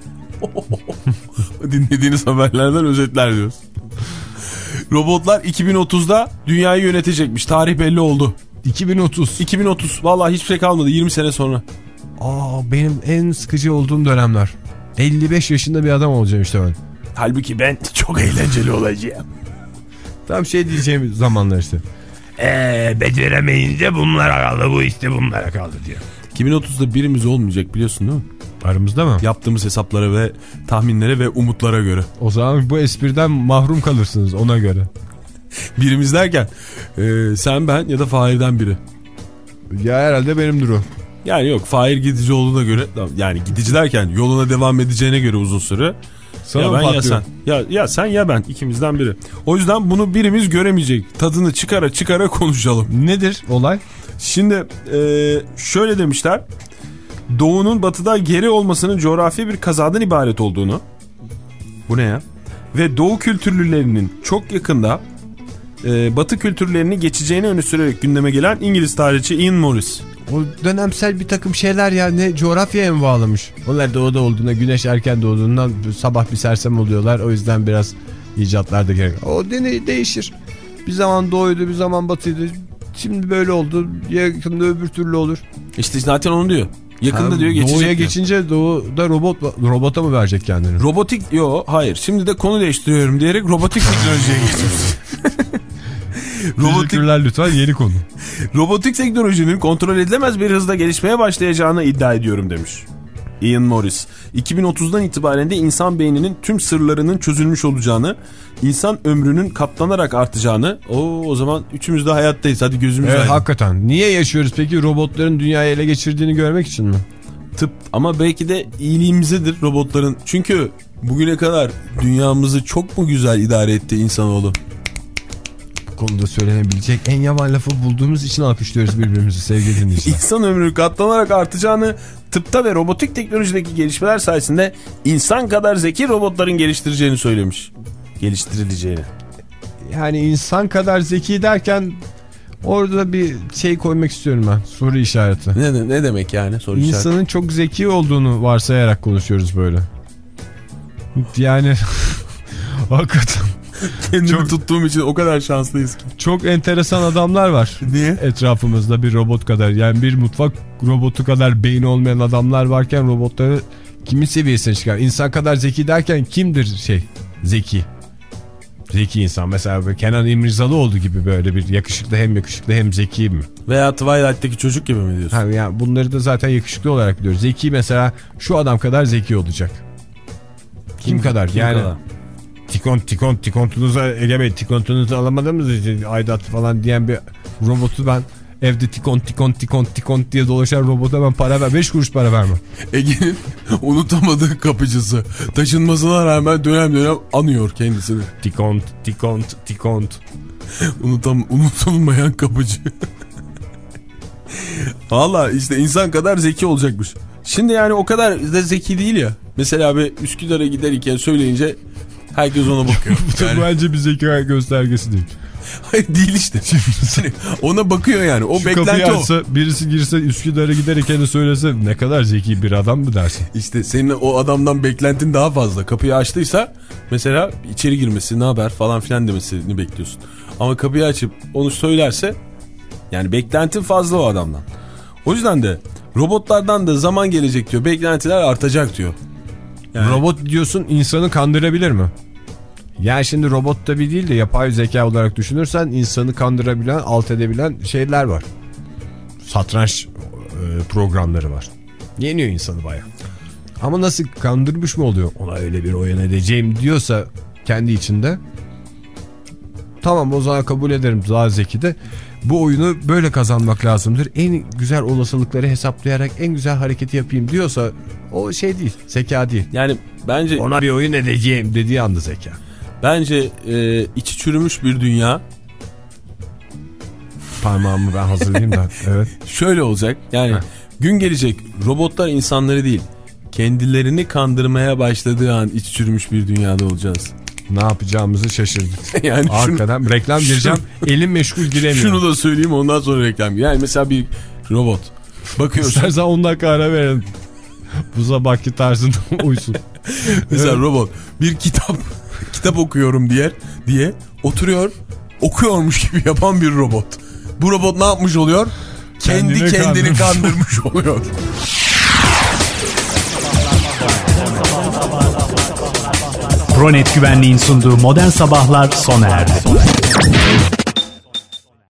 Dinlediğiniz haberlerden özetler diyoruz. Robotlar iki bin otuzda dünyayı yönetecekmiş. Tarih belli oldu. iki bin otuz. iki bin otuz. Vallahi hiçbir şey kalmadı. yirmi sene sonra. Aa, benim en sıkıcı olduğum dönemler. elli beş yaşında bir adam olacağım işte ben. Halbuki ben çok eğlenceli olacağım. Tam şey diyeceğim zamanlar işte. Eee beceremeyince bunlara kaldı, bu işte bunlara kaldı diyor. iki bin otuzda birimiz olmayacak, biliyorsun değil mi? Aramızda mı? Yaptığımız hesaplara ve tahminlere ve umutlara göre. O zaman bu espriden mahrum kalırsınız ona göre. Birimiz derken e, sen, ben ya da Fahir'den biri. Ya herhalde benimdir o. Yani yok, Fahir gidici olduğuna göre, yani gidici derken yoluna devam edeceğine göre uzun süre. Sana ya ben patlıyor? ya sen. Ya, ya sen ya ben, ikimizden biri. O yüzden bunu birimiz göremeyecek. Tadını çıkara çıkara konuşalım. Nedir olay? Şimdi e, şöyle demişler. Doğunun batıda geri olmasının coğrafi bir kazadan ibaret olduğunu. Bu ne ya? Ve doğu kültürlülerinin çok yakında e, batı kültürlerini geçeceğini öne sürerek gündeme gelen İngiliz tarihçi Ian Morris. O dönemsel bir takım şeyler ya, ne coğrafyaya mı bağlamış? Onlar doğuda olduğunda, güneş erken doğduğundan sabah bir sersem oluyorlar. O yüzden biraz icatlar da gerek. O de değişir. Bir zaman doğuydu, bir zaman batıydı. Şimdi böyle oldu. Yakında öbür türlü olur. İşte zaten onu diyor. Yakında ha, diyor geçecek. Doğuya diyor. geçince doğuda robot robota mı verecek kendini? Robotik yok, hayır. Şimdi de konu değiştiriyorum diyerek robotik teknolojiye geçiyoruz. Teşekkürler lütfen, yeni konu. Robotik teknolojinin kontrol edilemez bir hızla gelişmeye başlayacağını iddia ediyorum demiş. Ian Morris. iki bin otuzdan itibaren de insan beyninin tüm sırlarının çözülmüş olacağını, insan ömrünün katlanarak artacağını, o o zaman üçümüz de hayattayız, hadi gözümüz evet, aydın. Hakikaten. Niye yaşıyoruz peki? Robotların dünyayı ele geçirdiğini görmek için mi? Tıp, ama belki de iyiliğimizedir robotların. Çünkü bugüne kadar dünyamızı çok mu güzel idare etti insanoğlu? Bu konuda söylenebilecek en yaman lafı bulduğumuz için alkışlıyoruz birbirimizi sevgili dinleyiciler. İnsan ömrü katlanarak artacağını, tıpta ve robotik teknolojideki gelişmeler sayesinde insan kadar zeki robotların geliştireceğini söylemiş. Geliştirileceğini. Yani insan kadar zeki derken orada bir şey koymak istiyorum ben. Soru işareti. Ne, ne demek yani soru işareti? İnsanın çok zeki olduğunu varsayarak konuşuyoruz böyle. Yani hakikaten. Kendimi çok, tuttuğum için o kadar şanslıyız ki. Çok enteresan adamlar var. Niye? Etrafımızda bir robot kadar, yani bir mutfak robotu kadar beyni olmayan adamlar varken robotları kimin seviyesine çıkar? İnsan kadar zeki derken kimdir şey zeki? Zeki insan mesela Kenan İmirzalıoğlu gibi böyle bir yakışıklı, hem yakışıklı hem zeki mi? Veya Twilight'teki çocuk gibi mi diyorsun? Ha, yani bunları da zaten yakışıklı olarak biliyoruz. Zeki mesela şu adam kadar zeki olacak. Kim, kim kadar? Kim yani kadar? Tikon tikon tikontunuzu Ege Bey tikontunuzu alamadığımız için aidat falan diyen bir robotu ben evde tikon tikon tikon tikon diye dolaşan robota ben para ver, beş kuruş para vermem. Ege'nin unutamadığı kapıcısı taşınmasına rağmen dönem dönem anıyor kendisini. Tikont tikont tikont. Unutam, unutulmayan kapıcı. Valla işte insan kadar zeki olacakmış. Şimdi yani o kadar da zeki değil ya. Mesela bir Üsküdar'a giderken söyleyince herkes ona bakıyor. Bu da yani bence bir zeka göstergesi değil. Hayır değil işte. Şimdi ona bakıyor yani. O şu beklenti o. Açsa, birisi girse Üsküdar'a giderken de söylese ne kadar zeki bir adam mı dersin? İşte senin o adamdan beklentin daha fazla. Kapıyı açtıysa mesela içeri girmesi, ne haber falan filan demesini bekliyorsun. Ama kapıyı açıp onu söylerse yani beklentin fazla o adamdan. O yüzden de robotlardan da zaman gelecek diyor. Beklentiler artacak diyor. Yani. Robot diyorsun, insanı kandırabilir mi? Yani şimdi robot tabii değil de yapay zeka olarak düşünürsen insanı kandırabilen, alt edebilen şeyler var. Satranç e, programları var. Yeniyor insanı bayağı. Ama nasıl kandırmış mı oluyor? Ona öyle bir oyun edeceğim diyorsa kendi içinde. Tamam, o zaman kabul ederim, daha zeki de. Bu oyunu böyle kazanmak lazımdır. En güzel olasılıkları hesaplayarak en güzel hareketi yapayım diyorsa o şey değil, zeka değil. Yani bence ona bir oyun edeceğim dediği anda zeka. Bence e, içi çürümüş bir dünya. Parmağımı ben hazırlayayım da. Evet. Şöyle olacak yani. Heh. Gün gelecek robotlar insanları değil kendilerini kandırmaya başladığı an içi çürümüş bir dünyada olacağız. Ne yapacağımızı şaşırdık. Yani arkadan şunu, reklam gireceğim. Şunu, elim meşgul giremiyorum. Şunu da söyleyeyim, ondan sonra reklam. Yani mesela bir robot. Bakıyorsun. İstersen on dakika ara verelim. Bu sabahki tarzında uysun. Mesela evet. Robot bir kitap kitap okuyorum diye diye oturuyor, okuyormuş gibi yapan bir robot. Bu robot ne yapmış oluyor? Kendi kendini, kendini kandırmış oluyor. Pronet Güvenliğin sunduğu Modern Sabahlar sona erdi.